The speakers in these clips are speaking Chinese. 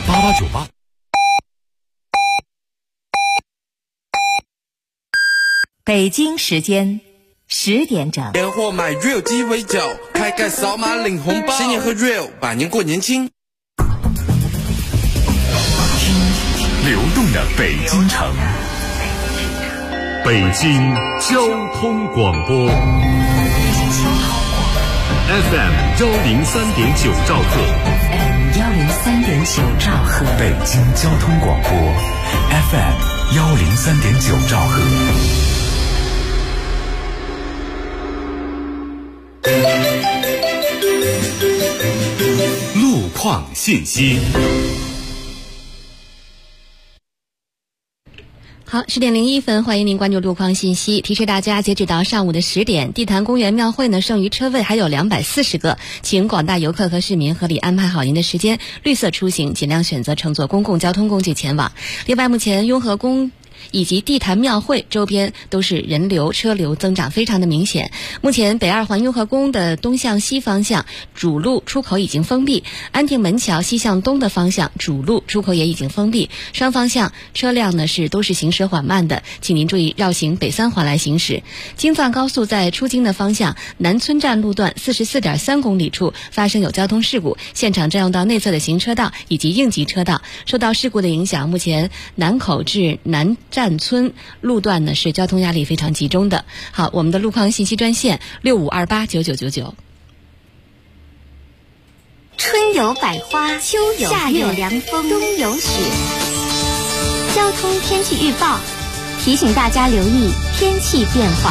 8898。 北京时间10点整。 年货买 Real 鸡尾酒，开盖扫码领红包，新年喝 Real， 百年过年轻。 流动的北京城，北京交通广播 FM 103.9兆赫 103.9兆赫， 北京交通广播 FM 103.9兆赫。路况信息。 好，10点01分，欢迎您关注路况信息。提示大家，截止到上午的10点，地坛公园庙会呢，剩余车位还有240个，请广大游客和市民合理安排好您的时间，绿色出行，尽量选择乘坐公共交通工具前往。另外，目前雍和宫以及地坛庙会周边都是人流车流增长非常的明显。目前北2环雍和宫的东向西方向主路出口已经封闭，安定门桥西向东的方向主路出口也已经封闭，双方向车辆呢都是行驶缓慢的，请您注意绕行北3环来行驶。京藏高速在出京的方向南村站路段44.3公里处发生有交通事故，现场占用到内侧的行车道以及应急车道，受到事故的影响，目前南口至南站村路段呢是交通压力非常集中的。好，我们的路况信息专线65289999。 春有百花，秋有夏有凉风，冬有雪。交通天气预报提醒大家留意天气变化。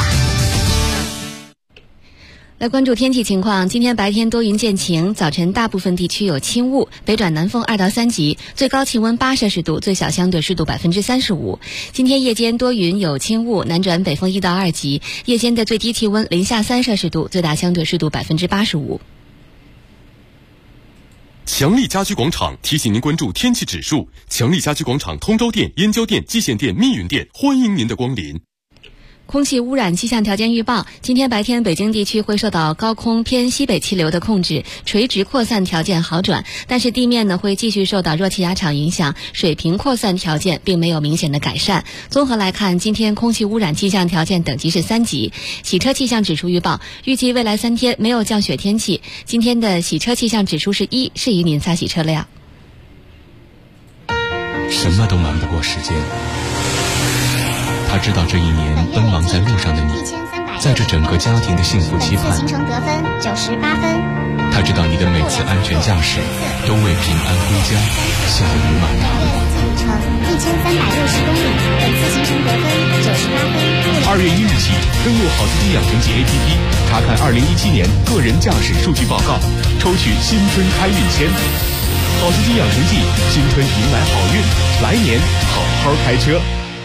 来关注天气情况，今天白天多云见晴，早晨大部分地区有轻雾，北转南风2到3级，最高气温8摄氏度，最小相对湿度35%。今天夜间多云有轻雾，南转北风1到2级，夜间的最低气温零下3摄氏度，最大相对湿度85%。 强力家居广场提醒您关注天气指数，强力家居广场通州店、燕郊店、蓟县店、密云店欢迎您的光临。 空气污染气象条件预报，今天白天北京地区会受到高空偏西北气流的控制，垂直扩散条件好转，但是地面呢会继续受到热气压场影响，水平扩散条件并没有明显的改善。综合来看，今天空气污染气象条件等级是3级。洗车气象指数预报，预计未来3天没有降雪天气，今天的洗车气象指数是1，适宜您擦洗车辆。 什么都瞒不过时间，他知道这一年奔忙在路上的你，在这整个家庭的幸福期盼。 行程得分98分。 他知道你的每次安全驾驶都为平安归家下雨满堂。 路程1360公里，本次行程得分98分。 2月1日起，登录好司机养成记 APP， 查看2017年个人驾驶数据报告，抽取新春开运签。好司机养成记，新春迎来好运，来年好好开车。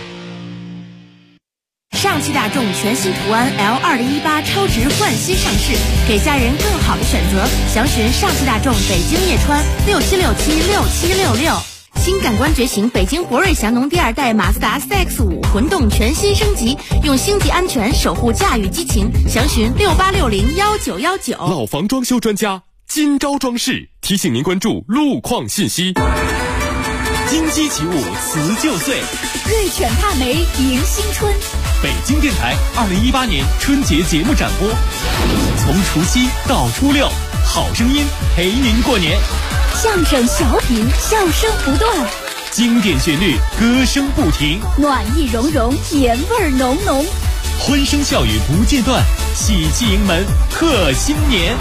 上汽大众全新途安 L2018 超值焕新上市，给家人更好的选择。详询上汽大众北京叶川67676766。新感官觉醒，北京博瑞祥农第2代马自达 CX-5 混动全新升级，用星级安全守护驾驭激情。详询68601919。 老房装修专家金招装饰提醒您关注路况信息。 金鸡起舞辞旧岁， 瑞犬帕梅迎新春。 北京电台2018年春节节目展播，从除夕到初6，好声音陪您过年。 相声小品，笑声不断； 经典旋律，歌声不停； 暖意融融，年味浓浓； 欢声笑语不间断，喜气迎门贺新年。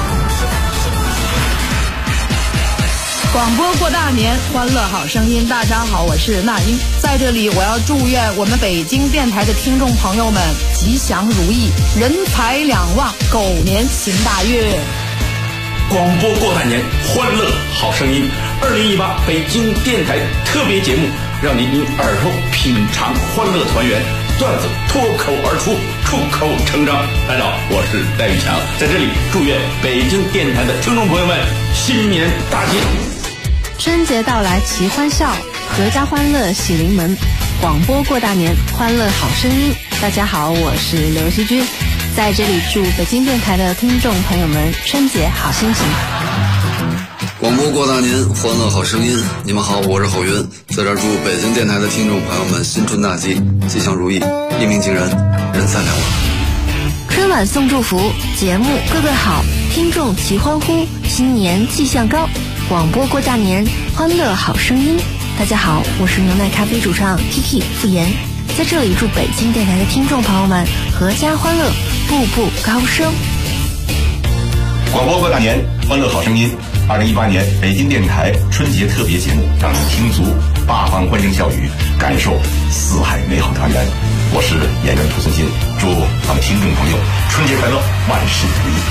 广播过大年，欢乐好声音。大家好，我是那英，在这里我要祝愿我们北京电台的听众朋友们吉祥如意，人财两旺，狗年行大运。 广播过大年，欢乐好声音。2018北京电台特别节目，让您用耳朵品尝欢乐团圆，段子脱口而出，出口成章。大家好，我是戴玉强，在这里祝愿北京电台的听众朋友们新年大吉。 春节到来齐欢笑，阖家欢乐喜临门。广播过大年，欢乐好声音。大家好，我是刘希君，在这里祝北京电台的听众朋友们春节好心情。 广播过大年，欢乐好声音。你们好，我是郝云，在这儿祝北京电台的听众朋友们新春大吉，吉祥如意，一鸣惊人，人财两旺。 春晚送祝福，节目个个好，听众齐欢呼，新年气象高。广播过大年，欢乐好声音。大家好，我是牛奶咖啡主唱 Kiki 傅岩，在这里祝北京电台的听众朋友们阖家欢乐，步步高升。 广播过大年，欢乐好声音。2018年北京电台春节特别节目，让你听足八方欢声笑语，感受四海美好团圆。我是演员涂存新，祝咱们听众朋友春节快乐，万事如意。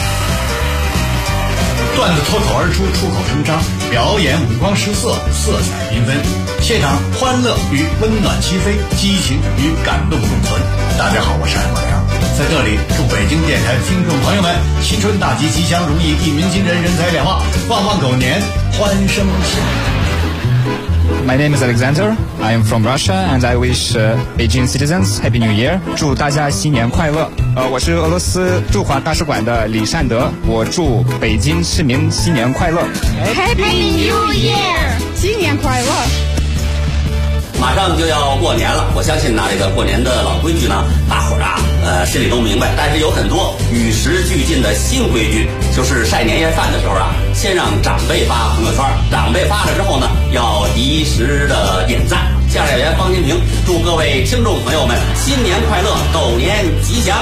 段子脱口而出，出口成章，表演五光十色，色彩缤纷，现场欢乐与温暖齐飞，激情与感动共存。大家好，我是艾莫良，在这里祝北京电台的听众朋友们新春大吉，吉祥如意，一鸣惊人，人财两旺，旺旺狗年，欢声笑。 My name is Alexander. I am from Russia, and I wish Beijing citizens Happy New Year. 祝大家新年快乐。我是俄罗斯驻华大使馆的李善德，我祝北京市民新年快乐。 Happy New Year， 新年快乐。 马上就要过年了，我相信这个过年的老规矩呢，大伙儿心里都明白。但是有很多与时俱进的新规矩，就是晒年夜饭的时候先让长辈发朋友圈，长辈发了之后呢，要及时的点赞。相声演员方金平祝各位听众朋友们新年快乐，狗年吉祥。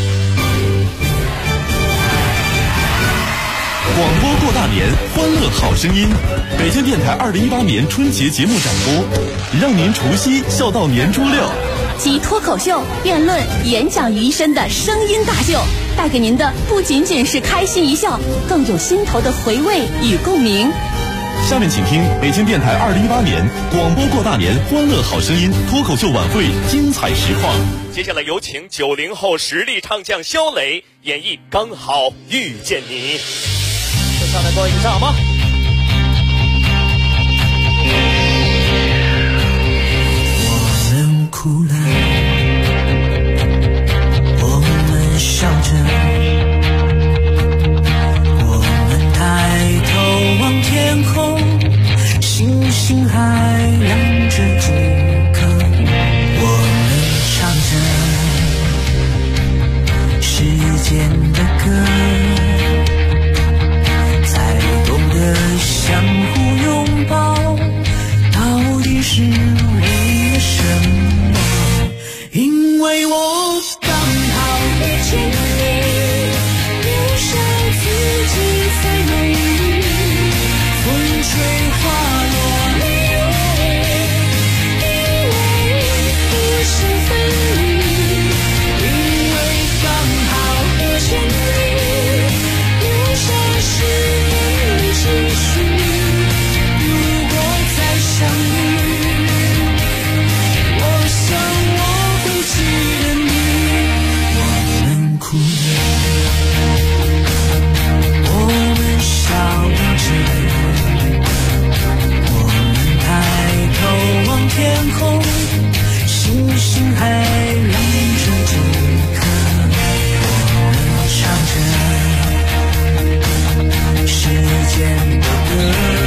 广播过大年，欢乐好声音。北京电台2018年春节节目展播，让您除夕笑到年初六。 集脱口秀、辩论、演讲于一身的声音大秀，带给您的不仅仅是开心一笑，更有心头的回味与共鸣。 下面请听北京电台2018年广播过大年欢乐好声音脱口秀晚会精彩实况。 接下来有请90后实力唱将肖磊演绎《刚好遇见你》。上来过一唱吗？ 我们哭了，我们笑着，我们抬头望天空，星星还亮着几颗，我们唱着时间的歌，相互拥抱，到底是为了什么？因为我刚好遇见你，留下自己最美丽，风吹花落泪流，因为不想分离，因为刚好遇见你，留下时间的期许。相遇，我想我会记得你。我们哭了，我们笑着，我们抬头望天空，星星还亮着几颗。我们唱着时间的歌。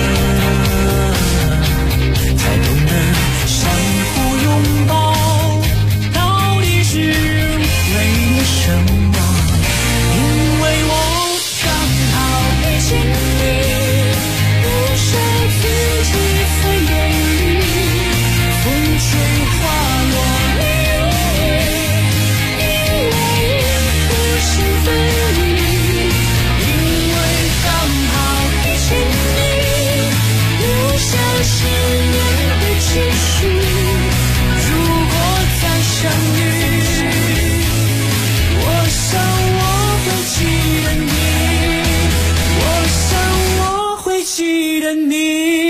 相互拥抱，到底是为了什么？因为我刚好遇见你，留下自己最美丽，风吹花落泪流，因为不想分离，因为刚好遇见你，留下十年的期许，如果再相遇，我想我会记得你，我想我会记得你。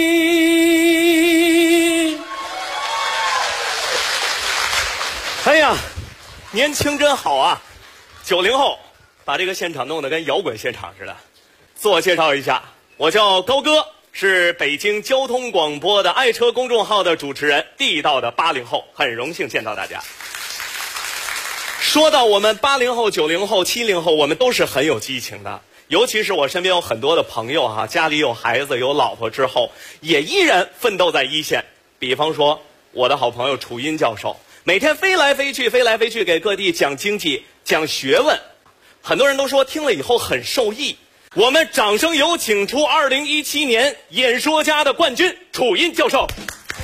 哎呀，年轻真好啊！90后把这个现场弄得跟摇滚现场似的。自我介绍一下，我叫高歌。是北京交通广播的爱车公众号的主持人，地道的80后，很荣幸见到大家。说到我们80后、90后、70后，我们都是很有激情的。 尤其是我身边有很多的朋友哈，家里有孩子有老婆之后，也依然奋斗在一线。比方说我的好朋友楚音教授，每天飞来飞去给各地讲经济讲学问，很多人都说听了以后很受益。我们掌声有请出2017年演说家的冠军楚音教授。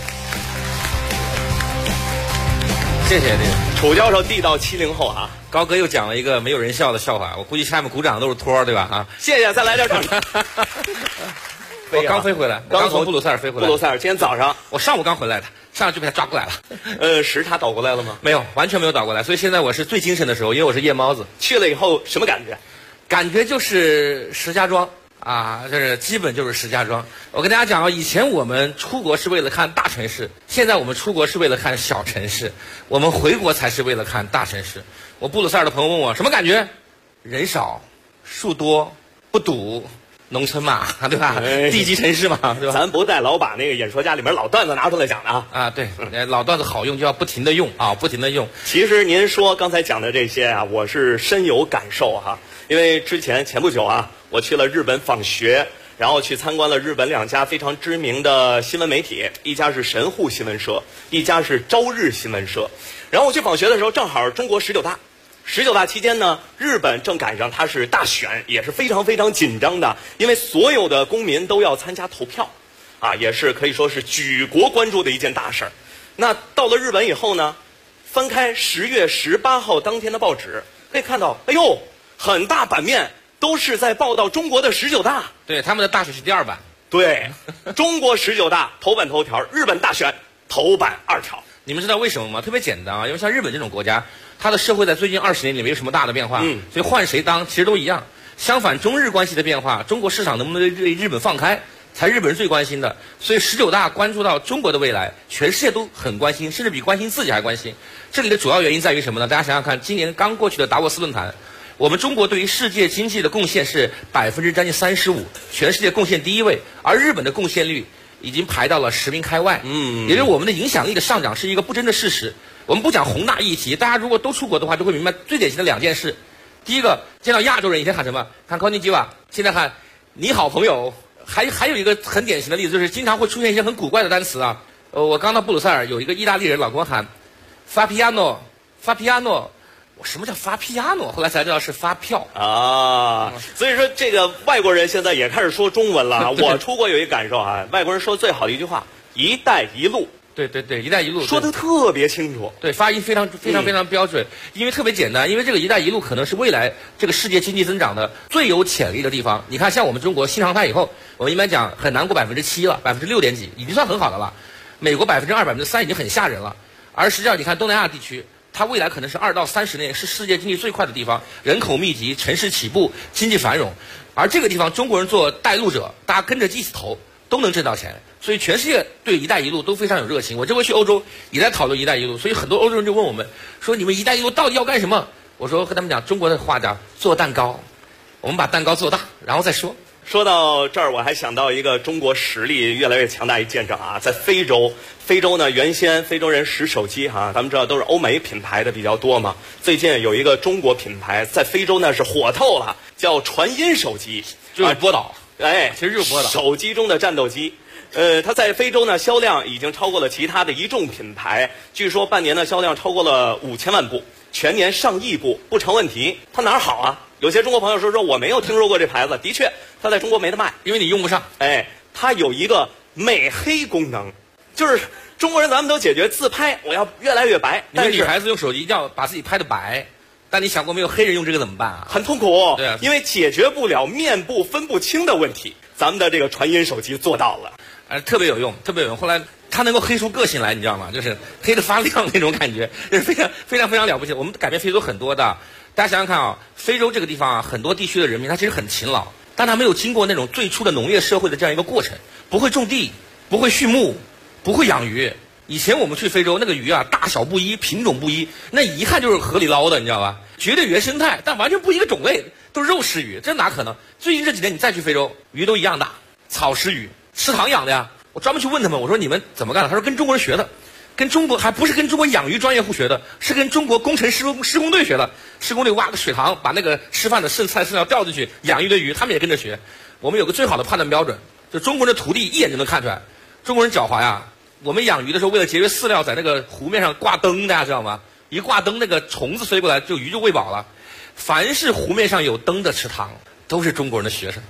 谢谢楚教授地道70后啊。 高哥又讲了一个没有人笑的笑话，我估计下面鼓掌都是托，对吧？啊， 谢谢，再来点掌声。 我刚飞回来，刚从布鲁塞尔飞回来。 布鲁塞尔，今天早上我上午刚回来的，上午就被他抓过来了。 时差倒过来了吗？ 没有，完全没有倒过来，所以现在我是最精神的时候，因为我是夜猫子。 去了以后什么感觉？ 感觉就是石家庄啊，就是基本就是石家庄。我跟大家讲啊，以前我们出国是为了看大城市，现在我们出国是为了看小城市，我们回国才是为了看大城市。我布鲁塞尔的朋友问我什么感觉？人少，树多，不堵，农村嘛，对吧？地级城市嘛，对吧？ 咱不带老把那个演说家里面老段子拿出来讲的啊。 啊，对，老段子好用就要不停的用啊，不停的用。 其实您说刚才讲的这些啊，我是深有感受哈。因为前不久啊，我去了日本访学，然后去参观了日本2家非常知名的新闻媒体，一家是神户新闻社，一家是朝日新闻社。然后我去访学的时候，正好中国19大，19大期间呢，日本正赶上它是大选，也是非常非常紧张的，因为所有的公民都要参加投票，啊，也是可以说是举国关注的一件大事儿。那到了日本以后呢，翻开10月18号当天的报纸，可以看到，哎呦，很大版面都是在报道中国的19大。 对，他们的大选是第2版。 对，中国19大头版头条，日本大选头版2条。 你们知道为什么吗？特别简单啊，因为像日本这种国家，它的社会在最近20年里没有什么大的变化，所以换谁当其实都一样。相反，中日关系的变化，中国市场能不能对日本放开，才日本人最关心的。所以19大关注到中国的未来，全世界都很关心，甚至比关心自己还关心。这里的主要原因在于什么呢？大家想想看，今年刚过去的达沃斯论坛，我们中国对于世界经济的贡献是将近35%，全世界贡献第1位，而日本的贡献率已经排到了10名开外。也就是我们的影响力的上涨是一个不争的事实。我们不讲宏大议题，大家如果都出国的话，就会明白最典型的2件事。第一个，见到亚洲人以前喊什么？喊こんにちは，现在喊你好朋友。还有一个很典型的例子，就是经常会出现一些很古怪的单词啊。我刚到布鲁塞尔，有一个意大利人老跟我喊发皮亚诺，发皮亚诺。什么叫发皮亚诺？后来才知道是发票啊。所以说，这个外国人现在也开始说中文了。我出国有一个感受啊，外国人说最好的一句话“一带一路”。 对，一带一路说得特别清楚， 对，发音非常标准。因为特别简单，因为这个“一带一路”可能是未来这个世界经济增长的最有潜力的地方。你看，像我们中国新常态以后，我们一般讲很难过7%了，6%点几，已经算很好的了。美国2%、3%已经很吓人了。而实际上，你看东南亚地区，它未来可能是2到30年是世界经济最快的地方，人口密集，城市起步，经济繁荣。而这个地方，中国人做带路者，大家跟着一起投，都能挣到钱。所以全世界对“一带一路”都非常有热情。我这回去欧洲也在讨论“一带一路”，所以很多欧洲人就问我们说：“你们‘一带一路’到底要干什么？”我说和他们讲，中国的话讲做蛋糕，我们把蛋糕做大，然后再说。 说到这儿，我还想到一个中国实力越来越强大一见证啊，在非洲呢，原先非洲人使手机哈，咱们知道都是欧美品牌的比较多嘛。最近有一个中国品牌在非洲呢是火透了，叫传音手机， 就是波导。 哎， 其实就是波导， 手机中的战斗机。它在非洲呢销量已经超过了其他的一众品牌，据说半年的销量超过了5000万部，全年上亿部不成问题。它哪儿好啊？有些中国朋友说我没有听说过这牌子，的确，它在中国没得卖， 因为你用不上。 哎，它有一个美黑功能，就是中国人咱们都解决自拍，我要越来越白。 你们女孩子用手机一定要把自己拍得白，但你想过没有，黑人用这个怎么办啊？ 很痛苦。 对啊， 因为解决不了面部分不清的问题，咱们的这个传音手机做到了。 特别有用，特别有用。后来它能够黑出个性来，你知道吗？就是黑得发亮那种感觉，是非常了不起。我们改变非洲很多的，大家想想看啊，非洲这个地方啊，很多地区的人民他其实很勤劳，但他没有经过那种最初的农业社会的这样一个过程，不会种地，不会畜牧，不会养鱼。以前我们去非洲，那个鱼啊，大小不一，品种不一，那一看就是河里捞的，你知道吧？绝对原生态，但完全不一个种类，都是肉食鱼，这哪可能？最近这几年你再去非洲，鱼都一样大，草食鱼。吃塘养的呀，我专门去问他们，我说你们怎么干的？他说跟中国人学的， 跟中国还不是跟中国养鱼专业户学的，是跟中国工程施工队学的。施工队挖个水塘，把那个吃饭的剩菜剩料掉进去，养一堆鱼，他们也跟着学。我们有个最好的判断标准，就中国人的徒弟一眼就能看出来，中国人狡猾呀。我们养鱼的时候，为了节约饲料，在那个湖面上挂灯，大家知道吗？一挂灯，那个虫子飞过来，鱼就喂饱了。凡是湖面上有灯的池塘，都是中国人的学生。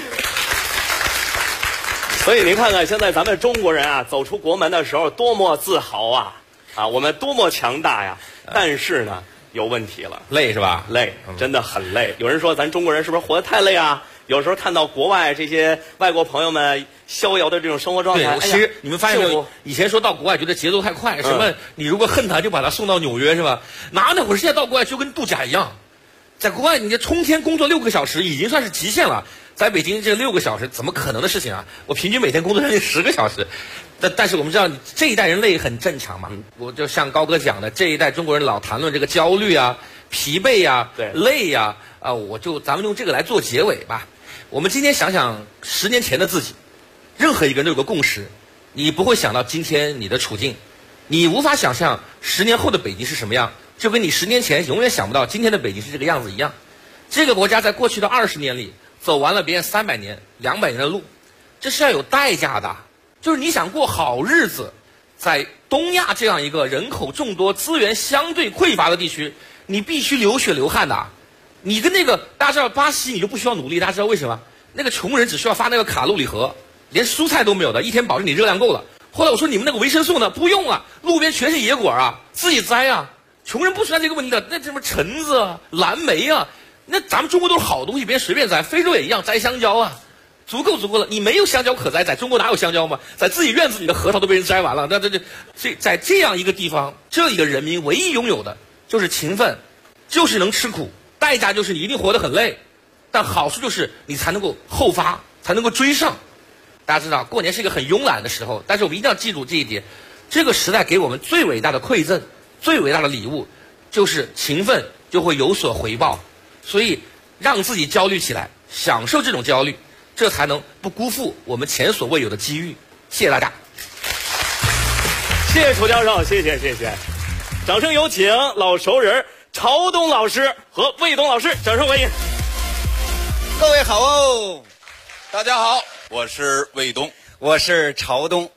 所以您看看，现在咱们中国人啊，走出国门的时候多么自豪啊！我们多么强大呀！但是呢，有问题了， 累是吧？ 累，真的很累。有人说咱中国人是不是活得太累啊？有时候看到国外这些外国朋友们逍遥的这种生活状态， 其实你们发现没有？以前说到国外觉得节奏太快，什么你如果恨他就把他送到纽约是吧？哪那会儿现在到国外就跟度假一样，在国外你这冲天工作6个小时已经算是极限了。在北京这6个小时怎么可能的事情啊？我平均每天工作将近10个小时，但是我们知道这一代人累很正常嘛。我就像高哥讲的，这一代中国人老谈论这个焦虑啊、疲惫啊、累啊，咱们用这个来做结尾吧。我们今天想想10年前的自己，任何一个人都有个共识，你不会想到今天你的处境，你无法想象10年后的北京是什么样，就跟你10年前永远想不到今天的北京是这个样子一样。这个国家在过去的20年里走完了别人300年、200年的路，这是要有代价的。就是你想过好日子，在东亚这样一个人口众多、资源相对匮乏的地区，你必须流血流汗的。你跟那个大家知道巴西，你就不需要努力，大家知道为什么？那个穷人只需要发那个卡路里盒，连蔬菜都没有的，一天保证你热量够了。后来我说你们那个维生素呢？不用啊，路边全是野果啊，自己摘啊。穷人不存在这个问题的，那什么橙子啊、蓝莓啊。那咱们中国都是好东西，别人随便摘，非洲也一样摘香蕉啊，足够了。你没有香蕉可摘，在中国哪有香蕉吗？在自己院子里的核桃都被人摘完了。所以在这样一个地方，这里的人民唯一拥有的就是勤奋，就是能吃苦，代价就是你一定活得很累，但好处就是你才能够后发，才能够追上。大家知道过年是一个很慵懒的时候，但是我们一定要记住这一点，这个时代给我们最伟大的馈赠，最伟大的礼物，就是勤奋就会有所回报。所以让自己焦虑起来，享受这种焦虑，这才能不辜负我们前所未有的机遇。谢谢大家。 谢谢楚教授，谢谢。掌声有请老熟人曹东老师和魏东老师，掌声欢迎。 各位好哦， 大家好，我是魏东， 我是曹东。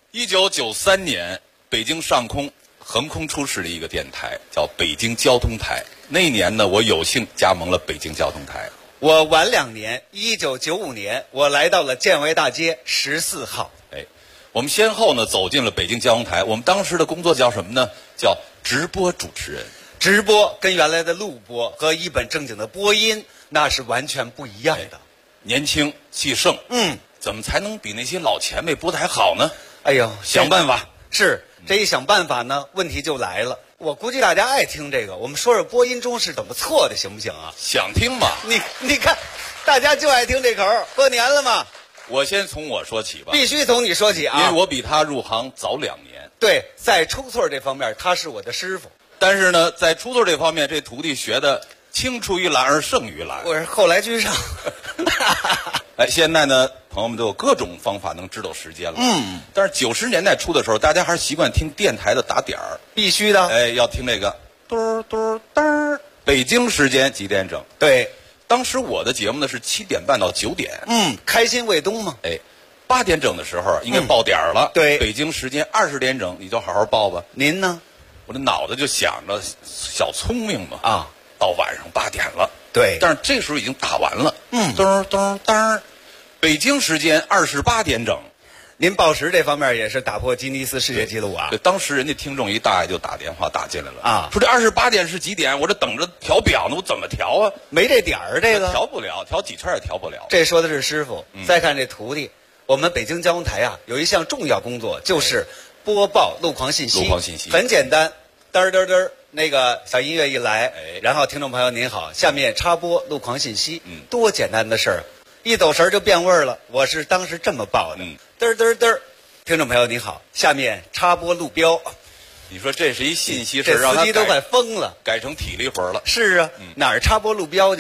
1993年，北京上空横空出世的一个电台，叫北京交通台。那一年呢，我有幸加盟了北京交通台。 我晚2年，1995年，我来到了建外大街14号。 我们先后呢走进了北京交通台。我们当时的工作叫什么呢？叫直播主持人。 直播跟原来的录播和一本正经的播音那是完全不一样的。 年轻气盛，怎么才能比那些老前辈播得还好呢？ 哎呦， 想办法。 是，这一想办法呢，问题就来了。我估计大家爱听这个，我们说说播音中是怎么错的，行不行啊？ 想听吗？ 你看，大家就爱听这口。过年了嘛， 我先从我说起吧。 必须从你说起啊， 因为我比他入行早2年。 对，在出错这方面，他是我的师傅。 但是呢，在出错这方面，这徒弟学的青出于蓝而胜于蓝。 我是后来居上。 现在呢，朋友们都有各种方法能知道时间了。但是90年代初的时候，大家还是习惯听电台的打点儿， 必须的。 要听那个嘟嘟噔，北京时间几点整？ 对， 当时我的节目呢是7点半到9点。 开心卫东嘛。 8点整的时候应该报点儿了。 对， 北京时间20点整，你就好好报吧。 您呢？ 我这脑子就想着小聪明嘛啊， 到晚上8点了。 对， 但是这时候已经打完了。咚咚当，北京时间28点整。 您报时这方面也是打破吉尼斯世界纪录啊！ 对，当时人家听众一大爷就打电话打进来了啊， 说这28点是几点？我这等着调表呢，我怎么调啊？ 没这点儿，这个调不了，调几圈也调不了。 这说的是师傅。再看这徒弟，我们北京交通台啊，有一项重要工作就是播报路况信息。 路况信息很简单，嘚嘚嘚，那个小音乐一来，然后听众朋友您好，下面插播路况信息，多简单的事儿，一走神就变味儿了。我是当时这么报的，嘚嘚嘚，听众朋友您好，下面插播路标。 你说这是一信息， 这司机都快疯了， 改成体力活了。 是啊，哪儿插播路标去？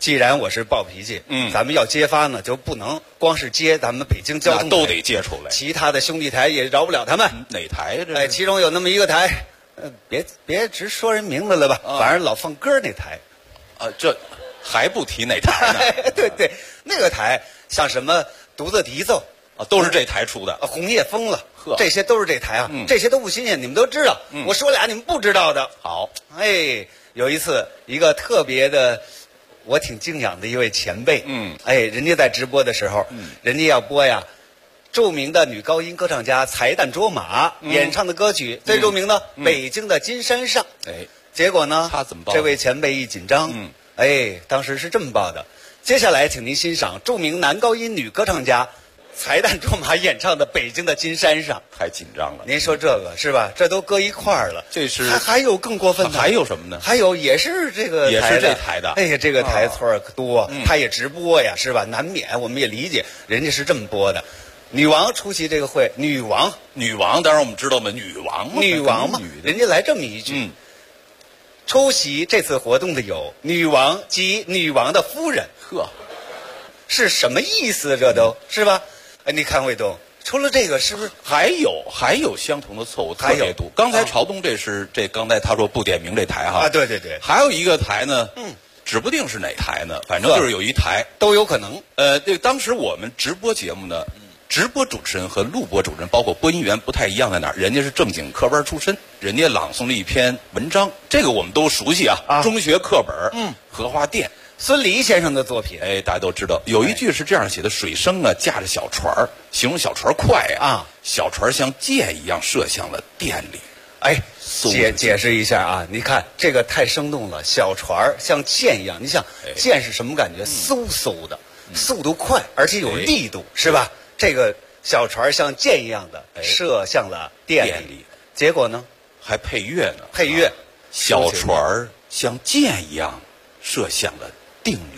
既然我是暴脾气，咱们要揭发呢，就不能光是揭咱们北京交通台， 都得揭出来。 其他的兄弟台也饶不了他们。 哪台呀？ 哎，其中有那么一个台，别直说人名字了吧，反正老放歌那台。 这还不提哪台呢？ 对，那个台像什么独自笛奏都是这台出的。 红叶疯了，这些都是这台啊，这些都不新鲜，你们都知道。我说俩你们不知道的。 好， 哎，有一次一个特别的。我挺敬仰的一位前辈，人家在直播的时候，人家要播呀，著名的女高音歌唱家财旦卓玛演唱的歌曲，最著名的《北京的金山上》。结果呢， 他怎么报？ 这位前辈一紧张，当时是这么报的。接下来，请您欣赏著名男高音女歌唱家财旦卓玛演唱的《北京的金山上》。 太紧张了， 您说这个是吧？这都搁一块儿了。 这是还有更过分的， 还有什么呢？ 还有也是这个也是这台的。 哎呀，这个台错儿可多，他也直播呀，是吧？难免我们也理解，人家是这么播的。女王出席这个会，女王， 当然我们知道嘛，女王嘛， 人家来这么一句。出席这次活动的有女王及女王的夫人。是什么意思？这都是吧？哎，你看卫东，除了这个，是不是还有相同的错误特别多？刚才朝东刚才他说不点名这台哈对， 还有一个台呢，指不定是哪台呢，反正就是有一台都有可能。 当时我们直播节目呢，直播主持人和录播主持人，包括播音员不太一样在哪儿？人家是正经科班出身，人家朗诵了一篇文章，这个我们都熟悉啊，中学课本，荷花殿。 孙犁先生的作品， 大家都知道，有一句是这样写的：水生啊，驾着小船儿，形容小船快啊，小船像箭一样射向了店里。 解释一下啊，你看这个太生动了，小船像箭一样，你想箭是什么感觉？嗖嗖的，速度快，而且有力度，是吧？这个小船像箭一样的射向了店里，结果呢， 还配乐呢， 配乐， 小船像箭一样射向了定里，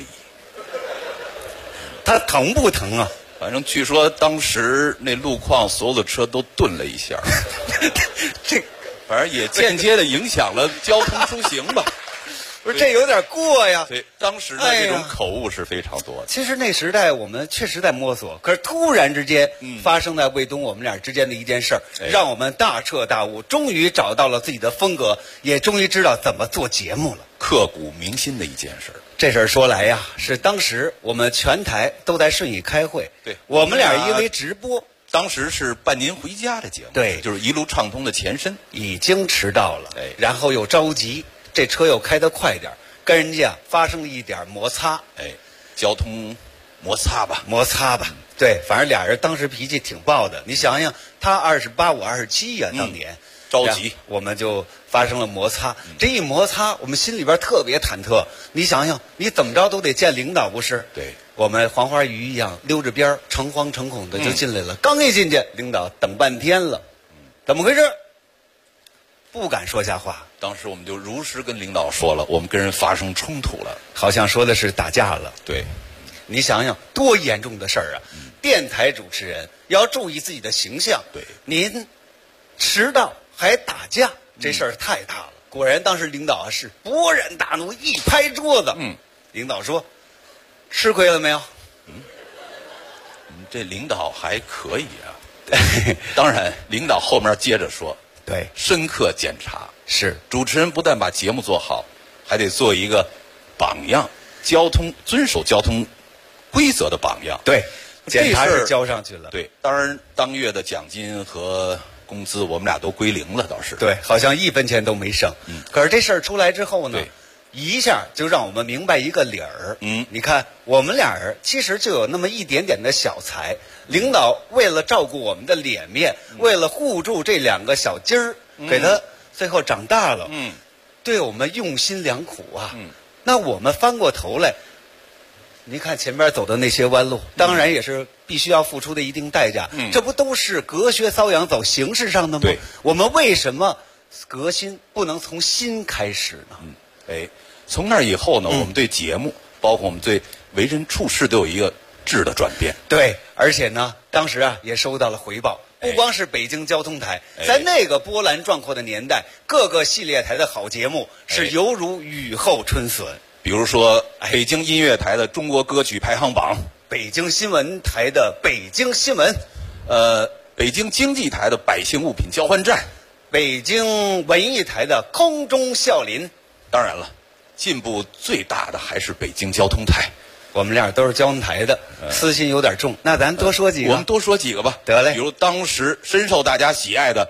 他疼不疼啊？ 反正据说当时那路况所有的车都顿了一下，反正也间接的影响了交通出行吧。 不是，这有点过呀。 对，当时的这种口误是非常多的。 其实那时代我们确实在摸索，可是突然之间发生在卫东我们俩之间的一件事儿，让我们大彻大悟，终于找到了自己的风格，也终于知道怎么做节目了。 刻骨铭心的一件事。 这事儿说来呀，是当时我们全台都在顺义开会， 对， 我们俩因为直播， 当时是伴您回家的节目， 对， 就是一路畅通的前身， 已经迟到了，然后又着急，这车又开得快点，跟人家发生了一点摩擦， 交通摩擦吧， 对，反正俩人当时脾气挺暴的，你想想，他28，我27呀，当年。 着急， 我们就发生了摩擦。这一摩擦，我们心里边特别忐忑。你想想，你怎么着都得见领导不是？ 对， 我们黄花鱼一样溜着边，诚惶诚恐的就进来了。刚一进去，领导等半天了，怎么回事？不敢说下话。 当时我们就如实跟领导说了，我们跟人发生冲突了， 好像说的是打架了。 对， 你想想，多严重的事儿啊！电台主持人要注意自己的形象。 对， 您迟到还打架，这事儿太大了。果然，当时领导啊是勃然大怒，一拍桌子。领导说：“吃亏了没有？” 这领导还可以啊。当然，领导后面接着说：“ 对， 深刻检查。 是主持人不但把节目做好，还得做一个榜样，遵守交通规则的榜样。” 对，检查是交上去了。 对，当然当月的奖金和工资我们俩都归零了，倒是。 对，好像1分钱都没剩。可是这事儿出来之后呢，一下就让我们明白一个理儿。你看我们俩人其实就有那么一点点的小才。领导为了照顾我们的脸面，为了护住这2个小鸡儿，给他最后长大了。对我们用心良苦啊。那我们翻过头来，你看前边走的那些弯路，当然也是必须要付出的一定代价。这不都是隔靴搔痒走形式上的吗？ 对， 我们为什么革新不能从心开始呢？ 从那以后呢，我们对节目，包括我们对为人处事都有一个质的转变。 对，而且呢，当时啊也收到了回报，不光是北京交通台，在那个波澜壮阔的年代，各个系列台的好节目是犹如雨后春笋。 比如说北京音乐台的中国歌曲排行榜， 北京新闻台的北京新闻， 北京经济台的百姓物品交换站， 北京文艺台的空中笑林。 当然了，进步最大的还是北京交通台。 我们俩都是交通台的，私心有点重，那咱多说几个。 我们多说几个吧。 得嘞。 比如当时深受大家喜爱的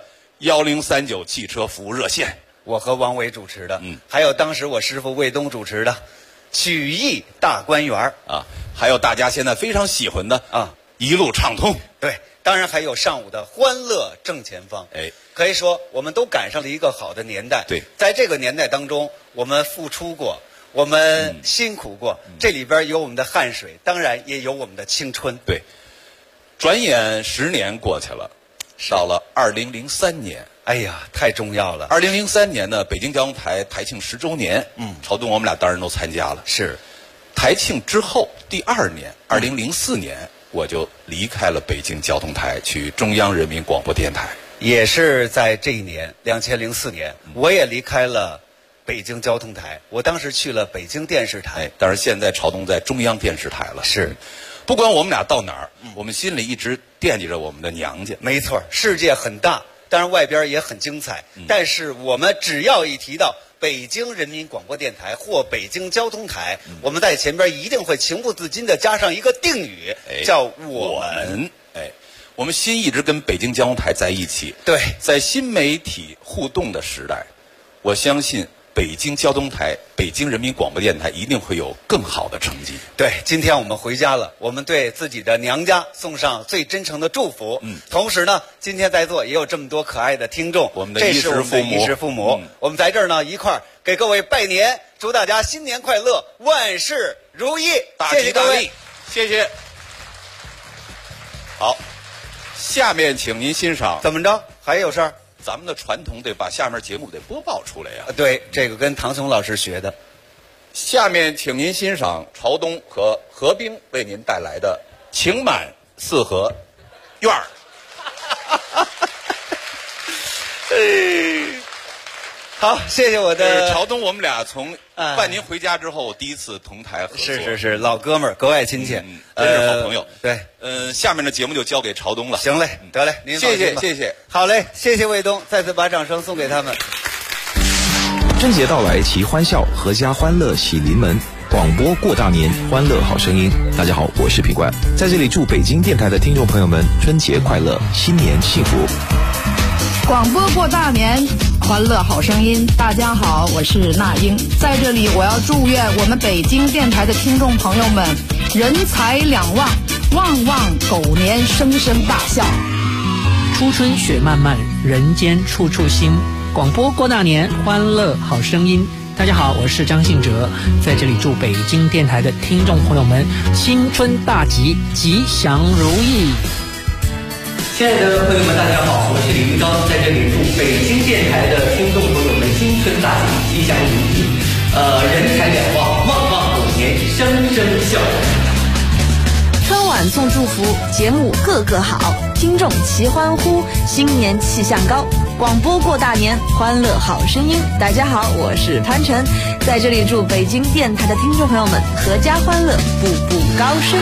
1039汽车服务热线， 我和王伟主持的。还有当时我师傅卫东主持的曲艺大观园啊，还有大家现在非常喜欢的啊一路畅通。 对，当然还有上午的欢乐正前方。可以说我们都赶上了一个好的年代。 对， 在这个年代当中，我们付出过，我们辛苦过，这里边有我们的汗水，当然也有我们的青春。 对，转眼10年过去了，到了2003年， 哎呀，太重要了。 2003年呢，北京交通台台庆10周年，朝东我们俩当然都参加了。 是， 台庆之后第2年，2004年，我就离开了北京交通台，去中央人民广播电台。 也是在这一年，2004年，我也离开了北京交通台，我当时去了北京电视台。 但是现在朝东在中央电视台了。 是， 不管我们俩到哪儿，我们心里一直惦记着我们的娘家。 没错，世界很大，当然外边也很精彩，但是我们只要一提到北京人民广播电台或北京交通台，我们在前边一定会情不自禁地加上一个定语，叫我们。 我们心一直跟北京交通台在一起。 对， 在新媒体互动的时代，我相信北京交通台、北京人民广播电台一定会有更好的成绩。 对，今天我们回家了，我们对自己的娘家送上最真诚的祝福。同时呢，今天在座也有这么多可爱的听众， 我们的衣食父母， 我们在这儿呢一块儿给各位拜年，祝大家新年快乐，万事如意，谢谢各位， 谢谢。好。下面请您欣赏。 怎么着？还有事儿？ 咱们的传统得把下面节目得播报出来呀。 对，这个跟唐松老师学的。 下面请您欣赏朝东和何冰为您带来的《情满四合院儿》。 好，谢谢我的朝东，我们俩从伴您回家之后第一次同台合作， 是老哥们儿，格外亲切， 真是好朋友。 对， 下面的节目就交给朝东了。 行嘞，得嘞，您谢谢。 好嘞，谢谢卫东，再次把掌声送给他们。 春节到来齐欢笑，阖家欢乐喜临门。广播过大年，欢乐好声音。大家好，我是品冠，在这里祝北京电台的听众朋友们春节快乐，新年幸福。 广播过大年，欢乐好声音。大家好，我是那英，在这里我要祝愿我们北京电台的听众朋友们人财两旺，旺旺狗年声声大笑。 初春雪漫漫，人间处处新。广播过大年，欢乐好声音。大家好，我是张信哲，在这里祝北京电台的听众朋友们新春大吉，吉祥如意。亲爱的朋友们，大家好，我是李玉刚，在这里祝北京电台的听众朋友们新春大吉，吉祥如意，人财两旺，旺旺狗年，声声笑。 春晚送祝福，节目个个好，听众齐欢呼，新年气象高。广播过大年，欢乐好声音。大家好，我是潘晨，在这里祝北京电台的听众朋友们阖家欢乐，步步高升。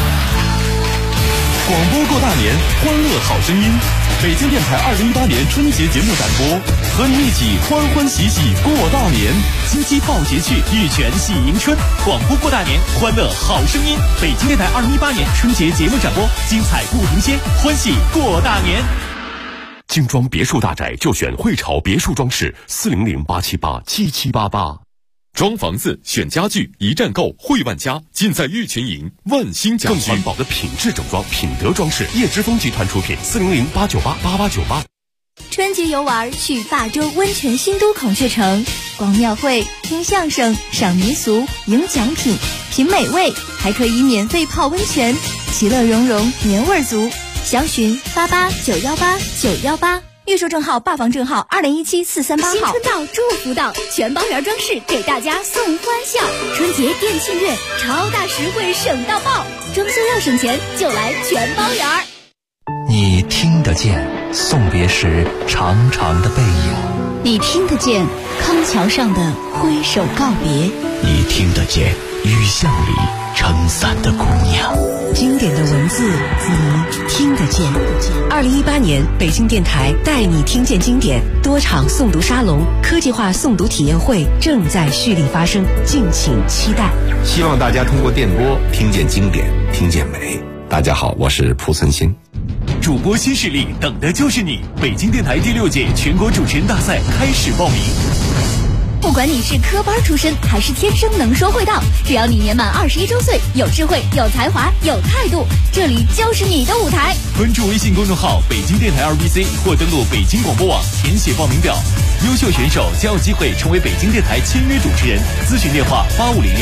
广播过大年，欢乐好声音。北京电台2018年春节节目展播，和您一起欢欢喜喜过大年。金鸡报捷去，玉泉喜迎春。广播过大年，欢乐好声音。北京电台2018年春节节目展播，精彩不停歇，欢喜过大年。 精装别墅大宅就选汇潮别墅装饰，400-878-7788。装房子选家具，一站购汇万家，尽在玉群营万兴家。更环保的品质整装，品德装饰，叶之峰集团出品，400-898-8898。 春节游玩去霸州温泉新都孔雀城，逛庙会、听相声、赏民俗、赢奖品、品美味，还可以免费泡温泉，其乐融融，年味足。详询88918918，预售证号、霸房证号2017-438号。 新春到，祝福到，全包圆装饰给大家送欢笑。春节店庆月，超大实惠省到爆，装修要省钱就来全包圆。 你听得见送别时长长的背影， 你听得见康桥上的挥手告别， 你听得见雨巷里撑伞的姑娘， 经典的文字你听得见。2018年北京电台带你听见经典多场诵读沙龙、科技化诵读体验会正在蓄力发生，敬请期待。 希望大家通过电波听见经典，听见美。大家好，我是蒲存昕。 主播新势力，等的就是你！北京电台第6届全国主持人大赛开始报名。 不管你是科班出身还是天生能说会道，只要你年满21周岁，有智慧、有才华、有态度，这里就是你的舞台。 关注微信公众号北京电台2BC 或登录北京广播网填写报名表，优秀选手将有机会成为北京电台签约主持人。咨询电话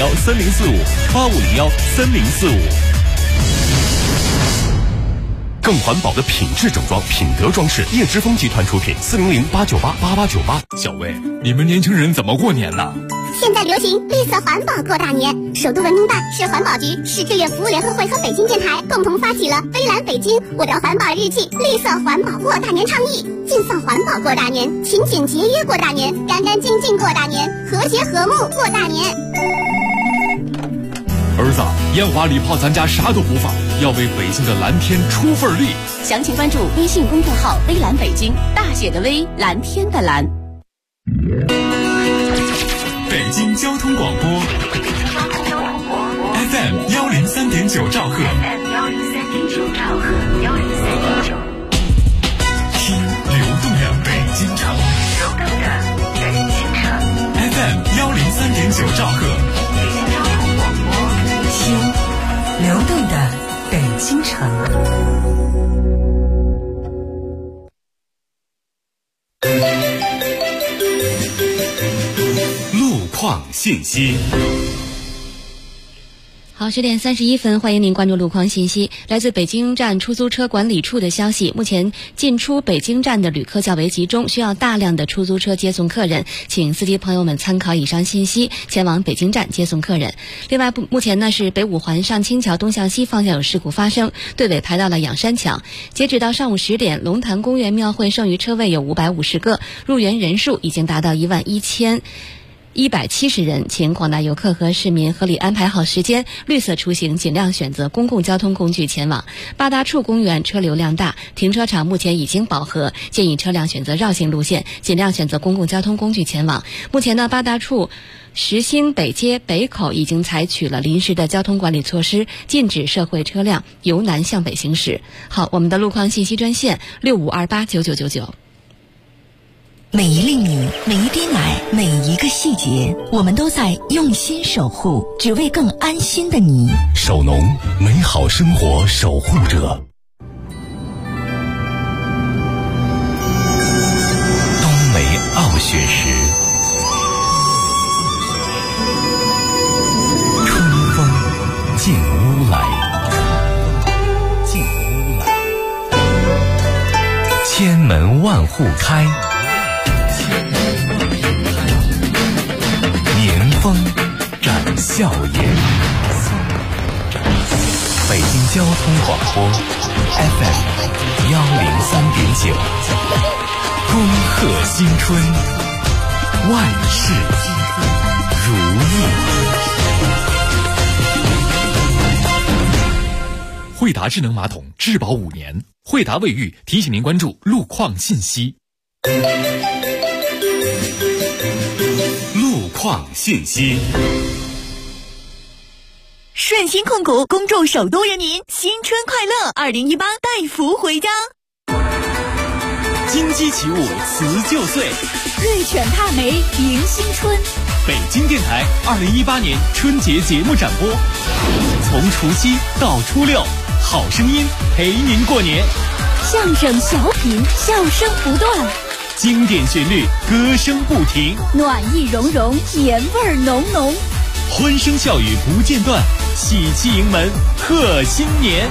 8501304585013045。 更环保的品质整装，品德装饰，叶之峰集团出品，400-898-8898。 小魏，你们年轻人怎么过年呢？ 现在流行绿色环保过大年，首都文明办、市环保局、市志愿服务联合会和北京电台共同发起了“微蓝北京，我的环保日记”绿色环保过大年倡议，尽放环保过大年，勤俭节约过大年，干干净净过大年，和谐和睦过大年。 儿子，烟花礼炮咱家啥都不放，要为北京的蓝天出份力。 详情关注微信公众号“微蓝北京”，大写的微，蓝天的蓝。 北京交通广播 FM 103.9兆赫，听流动的北京城，FM 103.9兆赫。 流动的北京城。 路况信息。 好，10点31分，欢迎您关注路况信息。来自北京站出租车管理处的消息，目前进出北京站的旅客较为集中，需要大量的出租车接送客人，请司机朋友们参考以上信息，前往北京站接送客人。另外，目前呢是北五环上清桥东向西方向有事故发生，队尾排到了仰山桥。截止到上午10点，龙潭公园庙会剩余车位有550个，入园人数已经达到11170人，请广大游客和市民合理安排好时间，绿色出行，尽量选择公共交通工具前往。八大处公园车流量大，停车场目前已经饱和，建议车辆选择绕行路线，尽量选择公共交通工具前往。目前呢，八大处石兴北街北口已经采取了临时的交通管理措施，禁止社会车辆由南向北行驶。好，我们的路况信息专线65289999。 每一粒米，每一滴奶，每一个细节，我们都在用心守护，只为更安心的你。 首农，美好生活守护者。冬梅傲雪时，春风进屋来，千门万户开，年风展笑颜。北京交通广播 FM 103.9，恭贺新春，万事如意。惠达智能马桶质保5年，惠达卫浴提醒您关注路况信息。路况信息。 顺鑫控股恭祝首都人民新春快乐，2018带福回家。 金鸡起舞辞旧岁， 瑞犬踏梅迎新春。 北京电台2018年春节节目展播，从除夕到初六，好声音陪您过年。 相声小品笑声不断， 经典旋律歌声不停， 暖意融融年味浓浓， 欢声笑语不间断，喜气迎门贺新年。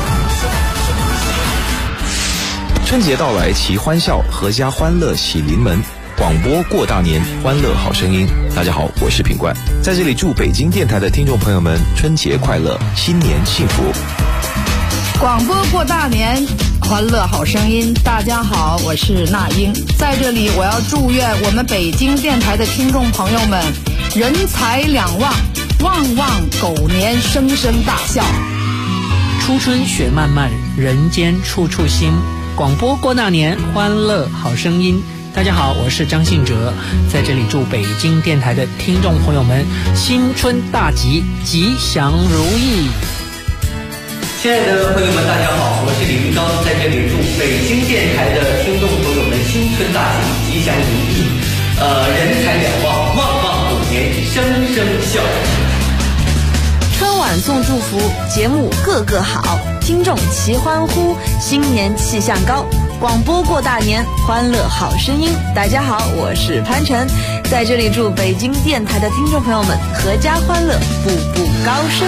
春节到来齐欢笑，阖家欢乐喜临门。广播过大年，欢乐好声音。大家好，我是品冠，在这里祝北京电台的听众朋友们春节快乐，新年幸福。 广播过大年，欢乐好声音。大家好，我是那英，在这里我要祝愿我们北京电台的听众朋友们人财两旺，旺旺狗年，声声大笑。 初春雪漫漫，人间处处新。广播过大年，欢乐好声音。大家好，我是张信哲，在这里祝北京电台的听众朋友们新春大吉，吉祥如意。 亲爱的朋友们，大家好，我是李云刚，在这里祝北京电台的听众朋友们新春大吉，吉祥如意，人财两旺，旺旺狗年，声声笑。 春晚送祝福，节目个个好，听众齐欢呼，新年气象高。广播过大年，欢乐好声音。大家好，我是潘晨，在这里祝北京电台的听众朋友们阖家欢乐，步步高升。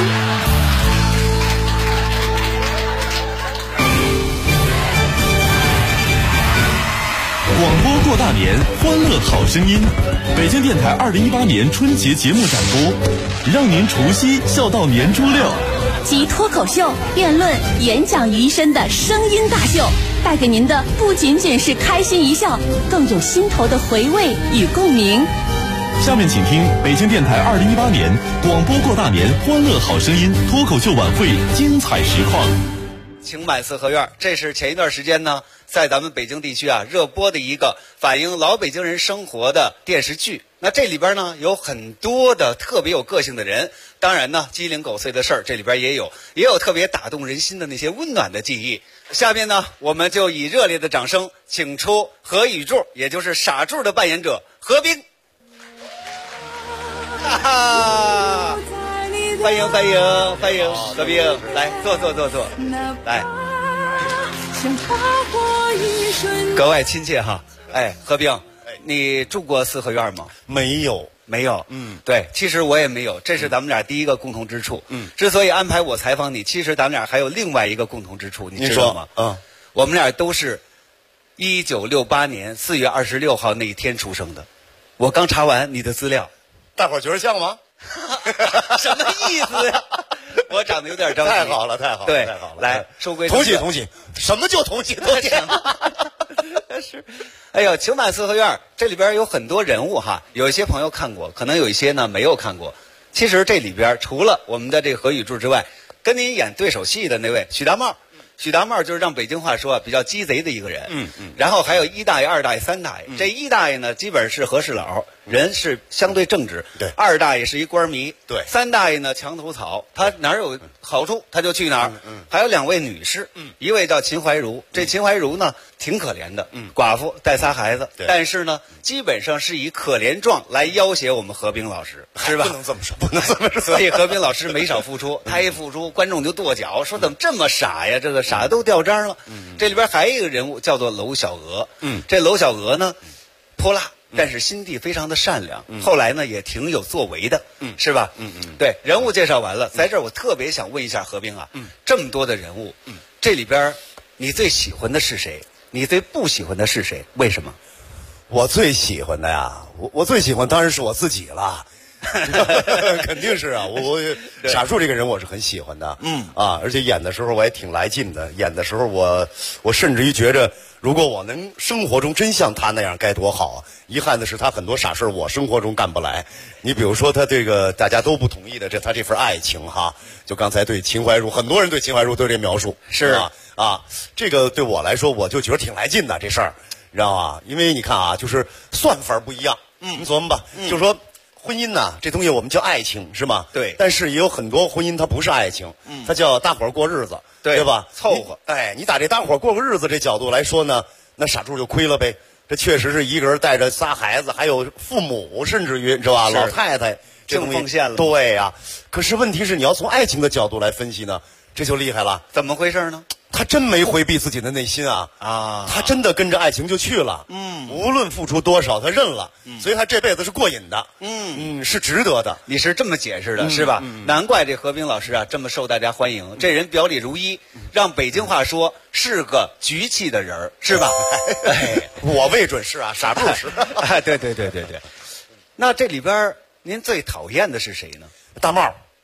广播过大年，欢乐好声音。北京电台2018年春节节目展播，让您除夕笑到年初六。 集脱口秀、辩论、演讲于一身的声音大秀，带给您的不仅仅是开心一笑，更有心头的回味与共鸣。 下面请听北京电台2018年广播过大年欢乐好声音脱口秀晚会精彩实况。 情满四合院，这是前一段时间呢，在咱们北京地区热播的一个反映老北京人生活的电视剧。那这里边呢有很多的特别有个性的人，当然呢鸡零狗碎的事儿这里边也有特别打动人心的那些温暖的记忆。下面呢我们就以热烈的掌声请出何宇柱，也就是傻柱的扮演者何冰。哈哈，欢迎欢迎欢迎何冰，来坐，来，格外亲切哈。哎，何冰，你住过四合院吗？ 没有。 对，其实我也没有，这是咱们俩第一个共同之处。之所以安排我采访你，其实咱们俩还有另外一个共同之处，你知道吗？我们俩都是1968年4月26号那一天出生的。我刚查完你的资料， 大伙儿觉得像吗？ 什么意思呀？我长得有点着急。 太好了， 对， 太好了。 来，收归同喜，什么叫同喜？ 是，哎呦，情满四合院这里边有很多人物哈，有一些朋友看过，可能有一些呢没有看过。其实这里边除了我们的这个何宇柱之外，跟您演对手戏的那位许大茂。许大茂就是让北京话说比较鸡贼的一个人。然后还有一大爷、二大爷、三大爷。这一大爷呢，基本是和事佬，人是相对正直。 对。 二大爷是一官迷。 对。 三大爷呢，墙头草，他哪儿有好处他就去哪儿。还有两位女士。一位叫秦怀茹，这秦怀茹呢挺可怜的，寡妇带仨孩子，但是呢，基本上是以可怜状来要挟我们何冰老师，是吧？ 不能这么说。 所以何冰老师没少付出，他一付出，观众就跺脚，说怎么这么傻呀？这个傻都掉渣了。这里边还有一个人物叫做娄小娥。这娄小娥呢，泼辣，但是心地非常的善良。后来呢，也挺有作为的，是吧？对，人物介绍完了，在这儿我特别想问一下何冰啊，这么多的人物，这里边你最喜欢的是谁？你最不喜欢的是谁？为什么？ 我最喜欢的呀，我最喜欢当然是我自己了。肯定是啊，我傻柱这个人我是很喜欢的，而且演的时候我也挺来劲的。演的时候我甚至于觉着，如果我能生活中真像他那样该多好啊！遗憾的是他很多傻事我生活中干不来。你比如说他这个大家都不同意的他这份爱情哈，就刚才对秦怀茹，很多人对秦怀茹都这描述是啊，这个对我来说我就觉得挺来劲的这事儿，你知道吗？因为你看啊，就是算法不一样，你琢磨吧，就是说。婚姻呐，这东西我们叫爱情是吗？ 对。 但是也有很多婚姻它不是爱情，它叫大伙儿过日子，对吧？ 凑合。 你打这大伙儿过个日子这角度来说呢，那傻柱就亏了呗。这确实是一个人带着仨孩子，还有父母，甚至于是吧？老太太这更奉献了。 对呀。可是问题是，你要从爱情的角度来分析呢，这就厉害了。 怎么回事呢？ 他真没回避自己的内心啊！他真的跟着爱情就去了。无论付出多少，他认了。所以他这辈子是过瘾的。是值得的。 你是这么解释的，是吧？难怪这何冰老师这么受大家欢迎。这人表里如一，让北京话说是个局气的人，是吧？ 我未准是啊，傻柱是。 对。那这里边您最讨厌的是谁呢？ 大茂。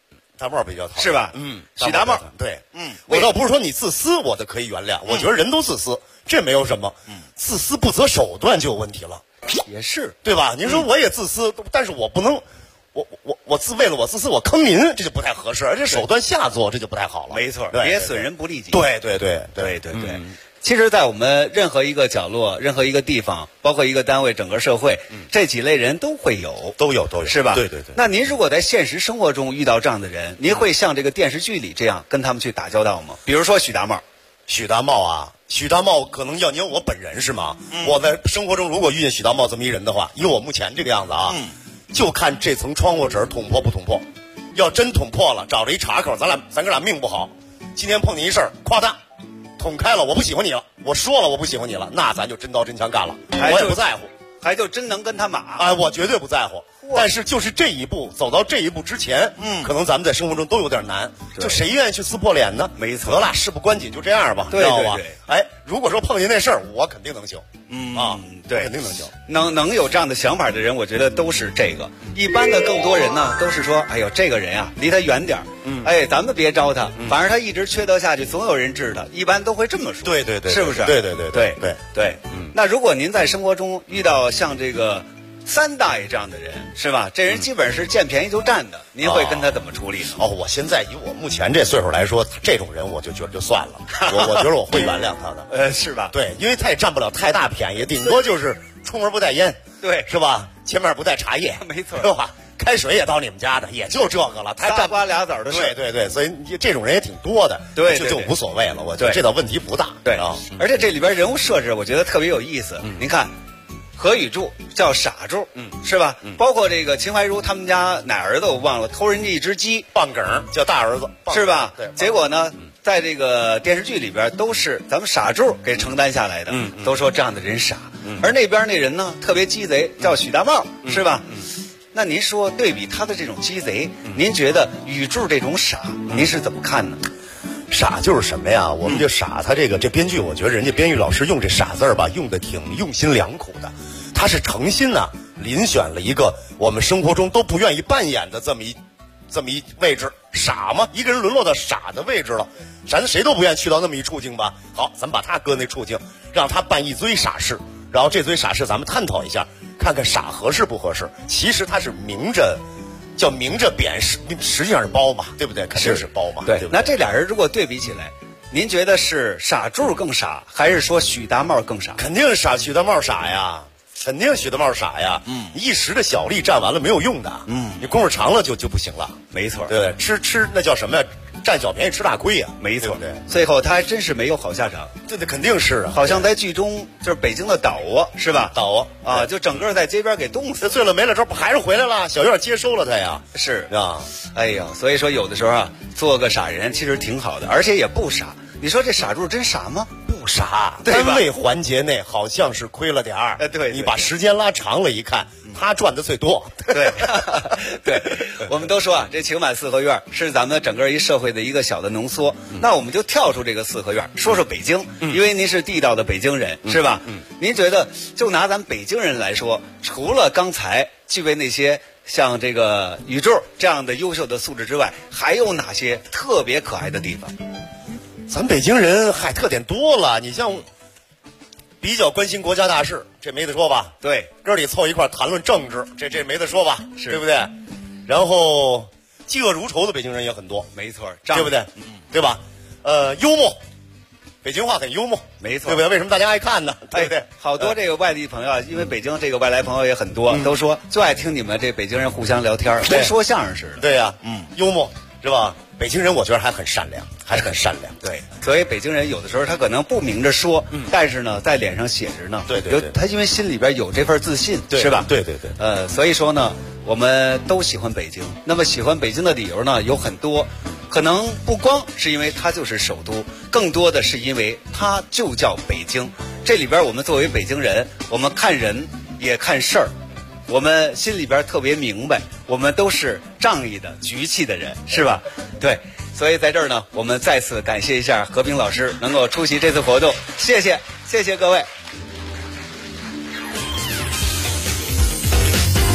大帽比较讨厌， 是吧？许大帽， 对，我倒不是说你自私，我都可以原谅。我觉得人都自私，这没有什么。自私不择手段就有问题了。 也是， 对吧？您说我也自私，但是我不能，我为了我自私，我坑您，这就不太合适，而且手段下作，这就不太好了。 没错，别损人不利己。 对。 其实，在我们任何一个角落、任何一个地方，包括一个单位、整个社会，这几类人都会有， 都有， 是吧？ 对。 那您如果在现实生活中遇到这样的人，您会像这个电视剧里这样跟他们去打交道吗？比如说许大茂啊，许大茂可能要您我本人是吗？我在生活中如果遇见许大茂这么一人的话，以我目前这个样子啊，就看这层窗户纸捅破不捅破。要真捅破了，找着一岔口，咱哥俩命不好。今天碰见一事儿，夸大。捅开了，我不喜欢你了，我说了我不喜欢你了，那咱就真刀真枪干了，我也不在乎， 还就真能跟他马啊，我绝对不在乎。但是就是这一步，走到这一步之前，可能咱们在生活中都有点难，就谁愿意去撕破脸呢？ 没错， 得了，事不关己，就这样吧，知道吧？哎，如果说碰见那事儿，我肯定能行，对，肯定能行。 能有这样的想法的人，我觉得都是这个。一般的更多人呢，都是说，哎呦，这个人啊，离他远点哎，咱们别招他，反正他一直缺德下去，总有人治他。一般都会这么说， 对， 是不是？ 对。 那如果您在生活中遇到像这个三大爷这样的人，是吧？这人基本是见便宜就占的，您会跟他怎么处理呢？ 我现在以我目前这岁数来说，这种人我就觉得就算了，我觉得我会原谅他的， 是吧？ 对，因为他也占不了太大便宜，顶多就是出门不带烟， 对， 是吧？前面不带茶叶， 没错， 是吧？开水也到你们家的，也就这个了。他仨瓜俩枣的事， 对，所以这种人也挺多的， 对， 就无所谓了。我觉得这倒问题不大， 对啊。而且这里边人物设置，我觉得特别有意思。您看，何雨柱叫傻柱，是吧？包括这个秦淮如他们家哪儿子我忘了，偷人家一只鸡， 棒梗叫大儿子， 是吧？ 对。 结果呢，在这个电视剧里边都是咱们傻柱给承担下来的，都说这样的人傻。而那边那人呢，特别鸡贼，叫许大茂，是吧？那您说对比他的这种鸡贼，您觉得雨柱这种傻，您是怎么看呢？ 傻就是什么呀？我们就傻，他这编剧，我觉得人家编剧老师用这傻字儿吧，用的挺用心良苦的。他是诚心呐，遴选了一个我们生活中都不愿意扮演的这么一位置，傻嘛，一个人沦落到傻的位置了，咱谁都不愿意去到那么一处境吧。好，咱们把他搁那处境，让他办一堆傻事，然后这堆傻事咱们探讨一下，看看傻合适不合适。其实他是明着贬，实际上是包嘛，对不对？肯定是包嘛。 对， 对。 那这俩人如果对比起来，您觉得是傻柱更傻，还是说许大茂更傻？ 肯定是许大茂傻呀，肯定许大茂傻呀。一时的小利占完了没有用的。你功夫长了就不行了。 没错， 对，吃那叫什么呀？占小便宜吃大亏呀， 没错， 对， 最后他还真是没有好下场， 这肯定是啊， 好像在剧中就是北京的岛啊，是吧？ 岛啊，就整个在街边给冻死， 醉了没了招，不还是回来了？小院接收了他呀， 是啊， 哎呀，所以说有的时候啊，做个傻人其实挺好的，而且也不傻。你说这傻柱真傻吗？ 不傻， 对吧？ 单位环节内好像是亏了点儿， 对， 你把时间拉长了一看，他赚的最多。 对，对，我们都说啊，这情满四合院是咱们整个一社会的一个小的浓缩。那我们就跳出这个四合院，说说北京，因为您是地道的北京人，是吧？您觉得就拿咱北京人来说，除了刚才具备那些像这个宇宙这样的优秀的素质之外，还有哪些特别可爱的地方？ 咱北京人特点多了，你像比较关心国家大事，这没得说吧？ 对， 哥里凑一块谈论政治，这没得说吧？ 是对不对？然后嫉恶如仇的北京人也很多， 没错， 对不对？对吧？幽默，北京话很幽默， 没错， 对不对？为什么大家爱看呢？对不对？ 好多这个外地朋友，因为北京这个外来朋友也很多，都说就爱听你们这北京人互相聊天，跟说相声似的。 对呀，幽默是吧？北京人我觉得还很善良，还是很善良。 对，所以北京人有的时候他可能不明着说，但是呢，在脸上写着呢。 对， 他因为心里边有这份自信，是吧？ 对。 所以说呢，我们都喜欢北京。那么喜欢北京的理由呢有很多，可能不光是因为它就是首都，更多的是因为它就叫北京。这里边我们作为北京人，我们看人也看事儿。我们心里边特别明白，我们都是仗义的、局气的人，是吧？对，所以在这儿呢，我们再次感谢一下何冰老师能够出席这次活动，谢谢各位。好。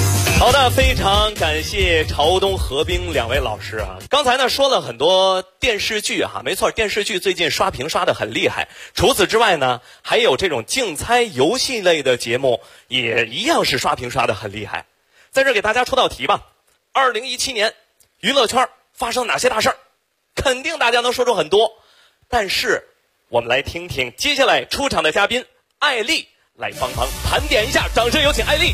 好的，非常感谢朝东、何冰两位老师啊。刚才呢说了很多电视剧哈，没错，电视剧最近刷屏刷得很厉害。除此之外呢，还有这种竞猜游戏类的节目，也一样是刷屏刷得很厉害。在这给大家出道题吧。2017年娱乐圈发生哪些大事儿？肯定大家能说出很多，但是我们来听听接下来出场的嘉宾艾丽来帮忙盘点一下，掌声有请艾丽。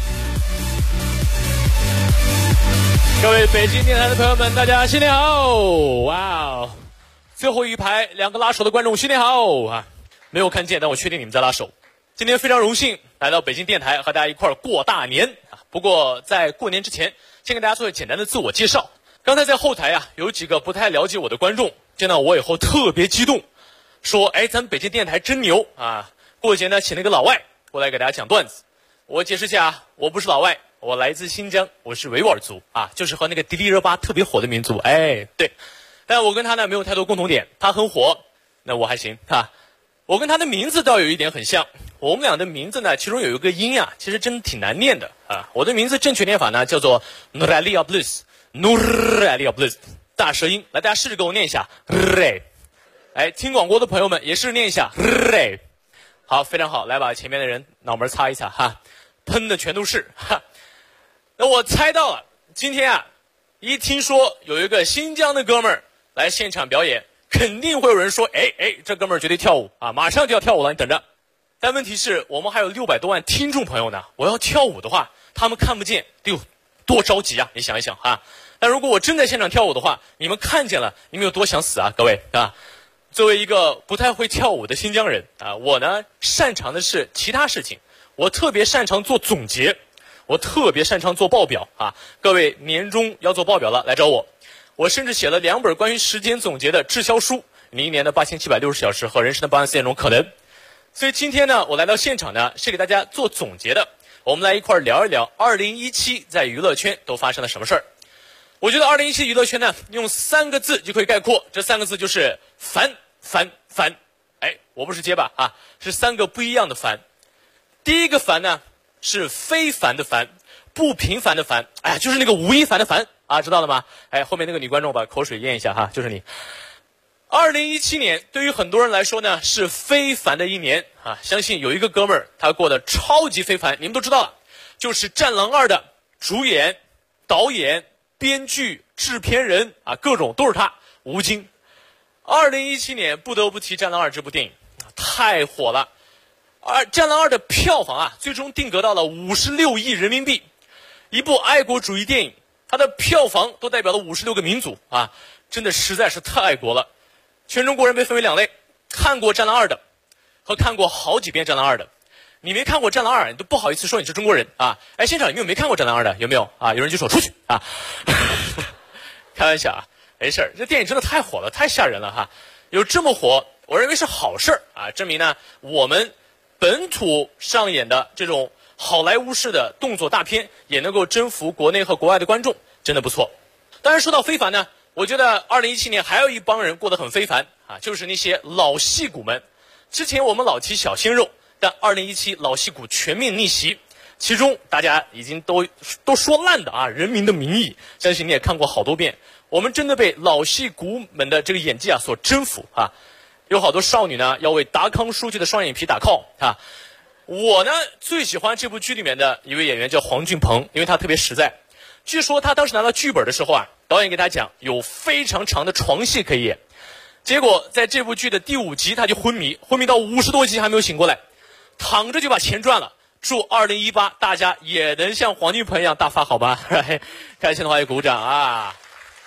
各位北京电台的朋友们，大家新年好！哇哦，最后一排两个拉手的观众新年好啊！没有看见，但我确定你们在拉手。今天非常荣幸来到北京电台和大家一块儿过大年啊！不过在过年之前，先给大家做个简单的自我介绍。刚才在后台啊，有几个不太了解我的观众见到我以后特别激动，说：“哎，咱们北京电台真牛啊！过节呢请了一个老外过来给大家讲段子。”我解释一下啊，我不是老外。我来自新疆，我是维吾尔族啊，就是和那个迪丽热巴特别火的民族。哎，对，但我跟他呢没有太多共同点，他很火，那我还行啊。我跟他的名字倒有一点很像，我们俩的名字呢，其中有一个音啊，其实真挺难念的啊。我的名字正确念法呢叫做 Nuralia Blues，Nuralia Blues， 大舌音，来大家试着给我念一下 ，Ray。哎，听广播的朋友们也试着念一下 Ray。好，非常好，来把前面的人脑门擦一擦哈，喷的全都是哈。那我猜到了，今天啊，一听说有一个新疆的哥们儿来现场表演，肯定会有人说，哎，这哥们儿绝对跳舞啊，马上就要跳舞了，你等着。但问题是我们还有600多万听众朋友呢，我要跳舞的话，他们看不见，得有多着急啊！你想一想啊。但如果我真在现场跳舞的话，你们看见了，你们有多想死啊，各位啊！作为一个不太会跳舞的新疆人啊，我呢擅长的是其他事情，我特别擅长做总结。我特别擅长做报表啊！各位年终要做报表了，来找我。我甚至写了2本关于时间总结的滞销书，你1年的8760小时和人生的84点钟可能。所以今天呢，我来到现场呢，是给大家做总结的。我们来一块聊一聊2017在娱乐圈都发生了什么事儿。我觉得2017娱乐圈呢，用3个字就可以概括，这3个字就是烦。哎，我不是结巴啊，是3个不一样的烦。第一个烦呢，是非凡的凡，不平凡的凡，哎呀，就是那个吴亦凡的凡啊，知道了吗？哎，后面那个女观众把口水咽一下哈，就是你。2017年对于很多人来说呢是非凡的一年啊，相信有一个哥们儿他过得超级非凡，你们都知道了，就是《战狼2》的主演、导演、编剧、制片人啊，各种都是他，吴京。2017年不得不提《战狼2》这部电影，太火了。而《战狼2》的票房啊，最终定格到了56亿人民币。一部爱国主义电影，它的票房都代表了56个民族啊，真的实在是太爱国了。全中国人被分为2类，看过《战狼2》的和看过好几遍《战狼2》的。你没看过《战狼2》，你都不好意思说你是中国人啊！哎，现场有没有没看过《战狼2》的？有没有啊？有人举手出去啊！开玩笑啊，没事儿，这电影真的太火了，太吓人了哈！有这么火，我认为是好事儿啊，证明呢我们本土上演的这种好莱坞式的动作大片也能够征服国内和国外的观众，真的不错。当然说到非凡呢，我觉得2017年还有一帮人过得很非凡啊，就是那些老戏骨们。之前我们老提小鲜肉，但2017老戏骨全面逆袭，其中大家已经都说烂的啊，《人民的名义》，相信你也看过好多遍。我们真的被老戏骨们的这个演技啊所征服啊。有好多少女呢要为达康书记的双眼皮打 call 啊！我呢最喜欢这部剧里面的一位演员叫黄俊鹏，因为他特别实在。据说他当时拿到剧本的时候啊，导演给他讲有非常长的床戏可以演，结果在这部剧的第5集他就昏迷到50多集还没有醒过来，躺着就把钱赚了。祝2018大家也能像黄俊鹏一样大发好吧？开心的话也鼓掌啊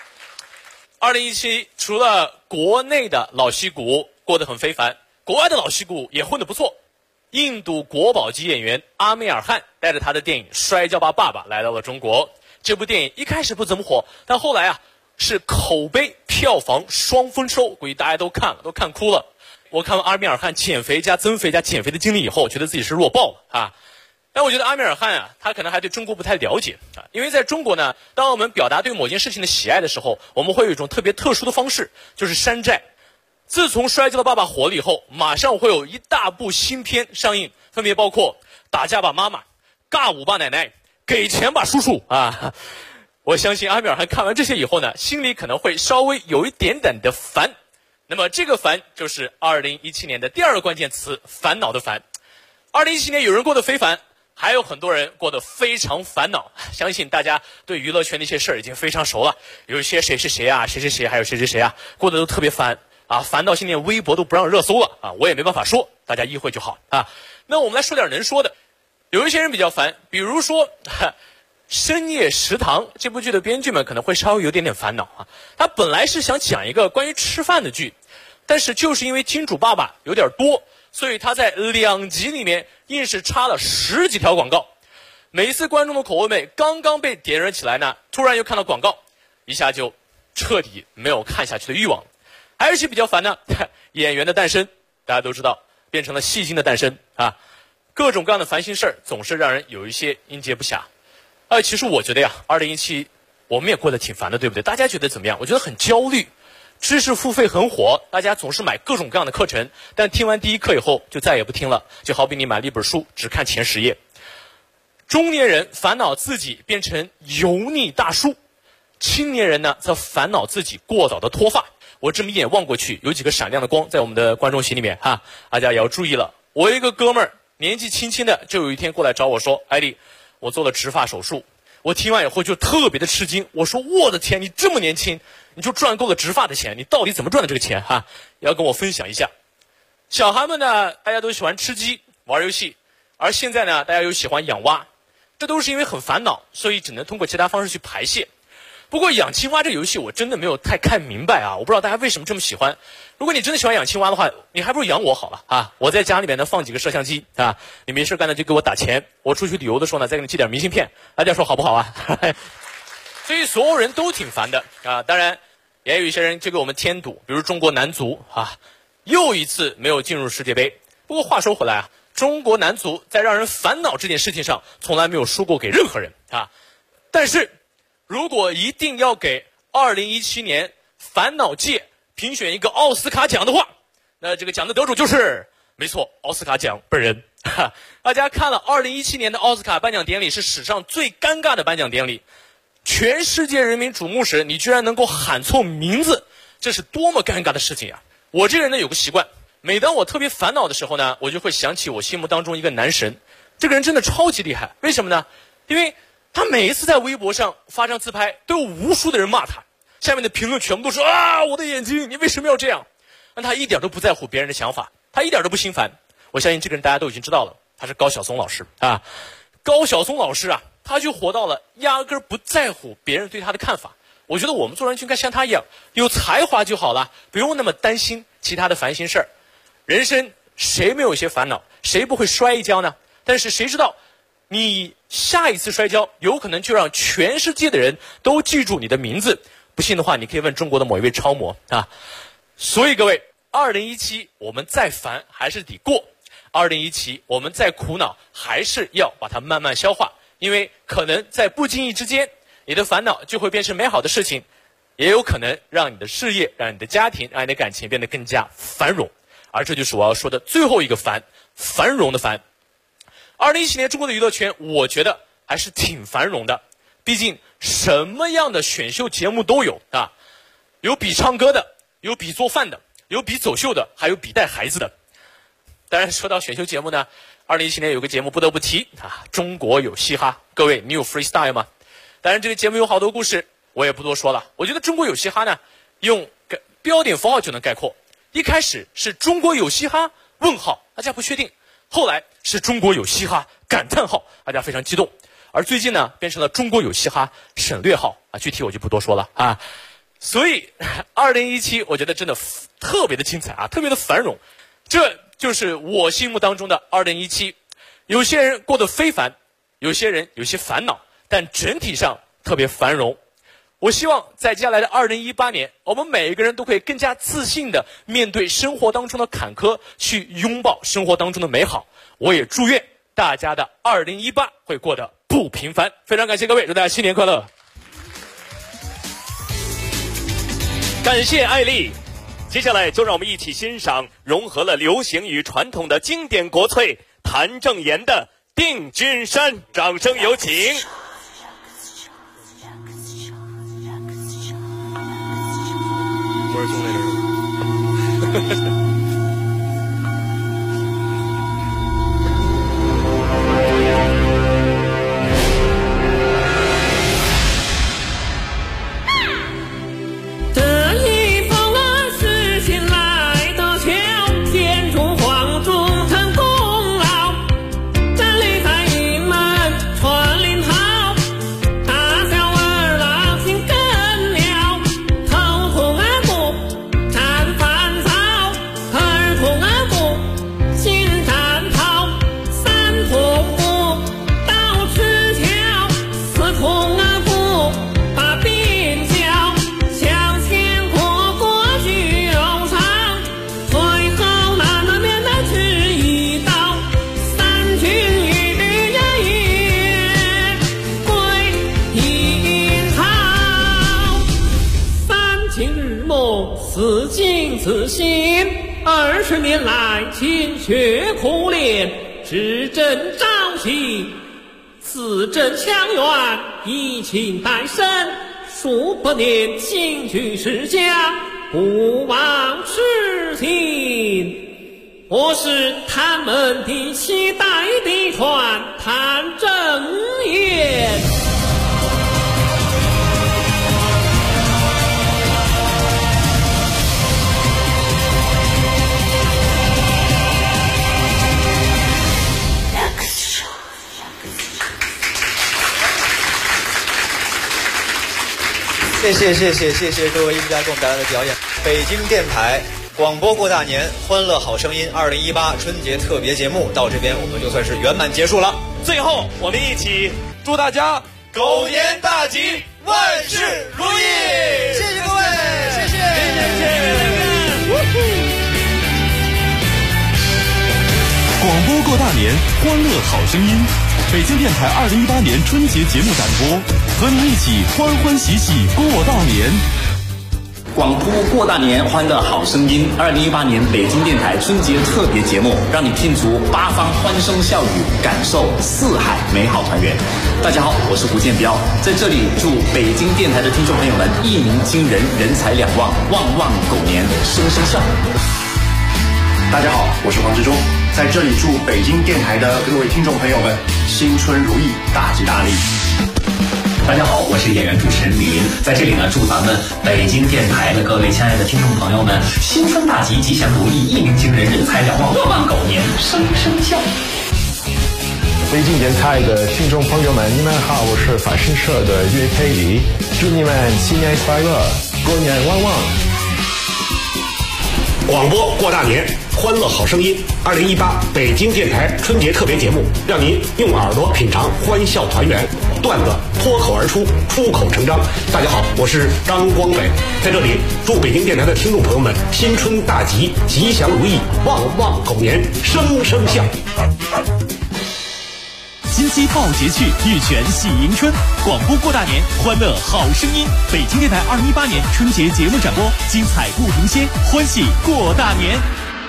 ！2017除了国内的老戏骨过得很非凡，国外的老戏骨也混得不错。印度国宝级演员阿米尔汗带着他的电影《摔跤吧，爸爸》来到了中国。这部电影一开始不怎么火，但后来啊是口碑票房双丰收，估计大家都看了，都看哭了。我看完阿米尔汗减肥加增肥加减肥的经历以后，觉得自己是弱爆了啊！但我觉得阿米尔汗啊，他可能还对中国不太了解啊，因为在中国呢，当我们表达对某件事情的喜爱的时候，我们会有一种特别特殊的方式，就是山寨。自从《摔跤的爸爸》火了以后，马上会有一大部新片上映，分别包括《打架吧妈妈》、《尬舞吧奶奶》、《 给钱吧，叔叔啊！我相信阿米尔汗看完这些以后呢，心里可能会稍微有一点点的烦。那么这个烦就是2017年的第二个关键词，烦恼的烦。2017年有人过得非凡，还有很多人过得非常烦恼。相信大家对娱乐圈的一些事儿已经非常熟了，有一些谁是谁啊，谁是谁，还有谁是谁啊，过得都特别烦啊，烦到现在微博都不让热搜了啊，我也没办法说，大家意会就好啊。那我们来说点能说的。有一些人比较烦，比如说深夜食堂这部剧的编剧们可能会稍微有点烦恼啊。他本来是想讲一个关于吃饭的剧，但是就是因为金主爸爸有点多，所以他在2集里面硬是插了10几条广告。每一次观众的口味刚刚被点燃起来呢，突然又看到广告，一下就彻底没有看下去的欲望。还有一些比较烦呢，演员的诞生，大家都知道变成了戏精的诞生啊，各种各样的烦心事儿总是让人有一些应接不暇。其实我觉得呀，2017我们也过得挺烦的，对不对？大家觉得怎么样？我觉得很焦虑。知识付费很火，大家总是买各种各样的课程，但听完第一课以后就再也不听了，就好比你买了一本书只看前10页。中年人烦恼自己变成油腻大叔，青年人呢则烦恼自己过早的脱发。我这么一眼望过去，有几个闪亮的光在我们的观众席里面哈，大家也要注意了。我有一个哥们儿年纪轻轻的，就有一天过来找我说：“艾丽，我做了植发手术。”我听完以后就特别的吃惊，我说：“我的天，你这么年轻，你就赚够了植发的钱，你到底怎么赚的这个钱哈？也要跟我分享一下。”小孩们呢，大家都喜欢吃鸡、玩游戏，而现在呢，大家又喜欢养蛙，这都是因为很烦恼，所以只能通过其他方式去排泄。不过养青蛙这个游戏我真的没有太看明白啊，我不知道大家为什么这么喜欢。如果你真的喜欢养青蛙的话，你还不如养我好了啊！我在家里面呢放几个摄像机啊，你没事干呢就给我打钱，我出去旅游的时候呢再给你寄点明信片，大家说好不好啊？所以所有人都挺烦的啊，当然也有一些人就给我们添堵，比如中国男足啊，又一次没有进入世界杯。不过话说回来啊，中国男足在让人烦恼这件事情上从来没有输过给任何人啊，但是如果一定要给2017年烦恼界评选一个奥斯卡奖的话，那这个奖的得主就是没错，奥斯卡奖本人。大家看了2017年的奥斯卡颁奖典礼，是史上最尴尬的颁奖典礼，全世界人民瞩目时你居然能够喊错名字，这是多么尴尬的事情啊！我这个人呢有个习惯，每当我特别烦恼的时候呢，我就会想起我心目当中一个男神，这个人真的超级厉害。为什么呢？因为他每一次在微博上发张自拍，都有无数的人骂他，下面的评论全部都是啊，我的眼睛，你为什么要这样？但他一点都不在乎别人的想法，他一点都不心烦。我相信这个人大家都已经知道了，他是高晓松老师啊。高晓松老师啊，他就活到了压根儿不在乎别人对他的看法。我觉得我们做人就应该像他一样，有才华就好了，不用那么担心其他的烦心事儿。人生谁没有一些烦恼，谁不会摔一跤呢？但是谁知道你下一次摔跤有可能就让全世界的人都记住你的名字。不信的话，你可以问中国的某一位超模啊。所以各位，2017我们再烦还是得过，2017我们再苦恼还是要把它慢慢消化，因为可能在不经意之间，你的烦恼就会变成美好的事情，也有可能让你的事业、让你的家庭、让你的感情变得更加繁荣。而这就是我要说的最后一个烦，繁荣的烦。2017年中国的娱乐圈，我觉得还是挺繁荣的，毕竟什么样的选秀节目都有啊，有比唱歌的，有比做饭的，有比走秀的，还有比带孩子的。当然说到选秀节目呢，2017年有个节目不得不提啊，中国有嘻哈。各位，你有 freestyle 吗？当然这个节目有好多故事，我也不多说了。我觉得中国有嘻哈呢，用标点符号就能概括。一开始是中国有嘻哈问号，大家不确定，后来是中国有嘻哈感叹号，大家非常激动，而最近呢变成了中国有嘻哈省略号啊，具体我就不多说了啊。所以2017我觉得真的特别的精彩啊，特别的繁荣，这就是我心目当中的2017。有些人过得非凡，有些人有些烦恼，但整体上特别繁荣。我希望在接下来的2018年，我们每一个人都可以更加自信的面对生活当中的坎坷，去拥抱生活当中的美好。我也祝愿大家的2018会过得不平凡。非常感谢各位，祝大家新年快乐！ 感谢艾丽。接下来就让我们一起欣赏融合了流行与传统的经典国粹谭正岩的《定军山》，掌声有请。 不而终那个人。 此境此心，20年来勤学苦练，只争朝夕，此正相远，以情代身，数百年兴居世家，不忘痴情。我是他们的期待的船，谭正言。 谢谢各位艺术家给我们带来的表演。北京电台广播过大年，欢乐好声音2018春节特别节目到这边我们就算是圆满结束了。 最后我们一起祝大家狗年大吉，万事如意。谢谢各位，谢谢。 广播过大年，欢乐好声音。北京电台2018年春节节目展播，和您一起欢欢喜喜过大年。 广播过大年，欢乐好声音。2018年北京电台春节特别节目，让你拼足八方欢声笑语，感受四海美好团圆。大家好，我是胡建彪，在这里祝北京电台的听众朋友们一鸣惊人，人财两旺，旺旺狗年，声声笑。 大家好，我是黄志忠，在这里祝北京电台的各位听众朋友们新春如意，大吉大利。 大家好，我是演员主持人李林，在这里呢，祝咱们北京电台的各位亲爱的听众朋友们新春大吉，吉祥如意，一鸣惊人，人财两旺，旺旺狗年，声声笑。 北京电台的听众朋友们，你们好，我是法新社的岳佩里，祝你们新年快乐，过年旺旺。 广播过大年，欢乐好声音2018北京电台春节特别节目，让您用耳朵品尝欢笑团圆，段子脱口而出，出口成章。大家好，我是张光北，在这里祝北京电台的听众朋友们新春大吉，吉祥如意，旺旺狗年，声声笑。 金鸡报捷去，玉泉喜迎春。广播过大年，欢乐好声音。北京电台2018年春节节目展播，精彩不停歇，欢喜过大年。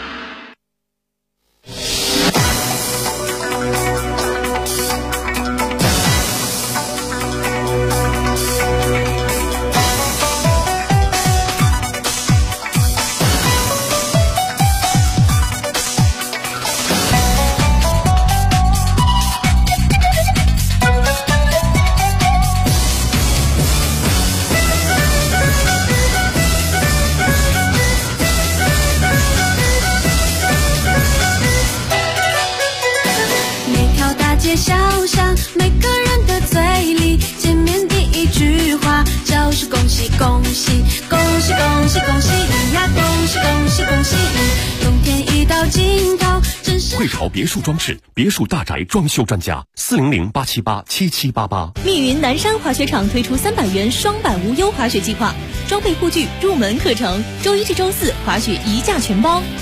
汇潮别墅装饰，别墅大宅装修专家，400-878-7788。 密云南山滑雪场推出300元双板无忧滑雪计划，装备护具、入门课程，周1至周4滑雪1价全包。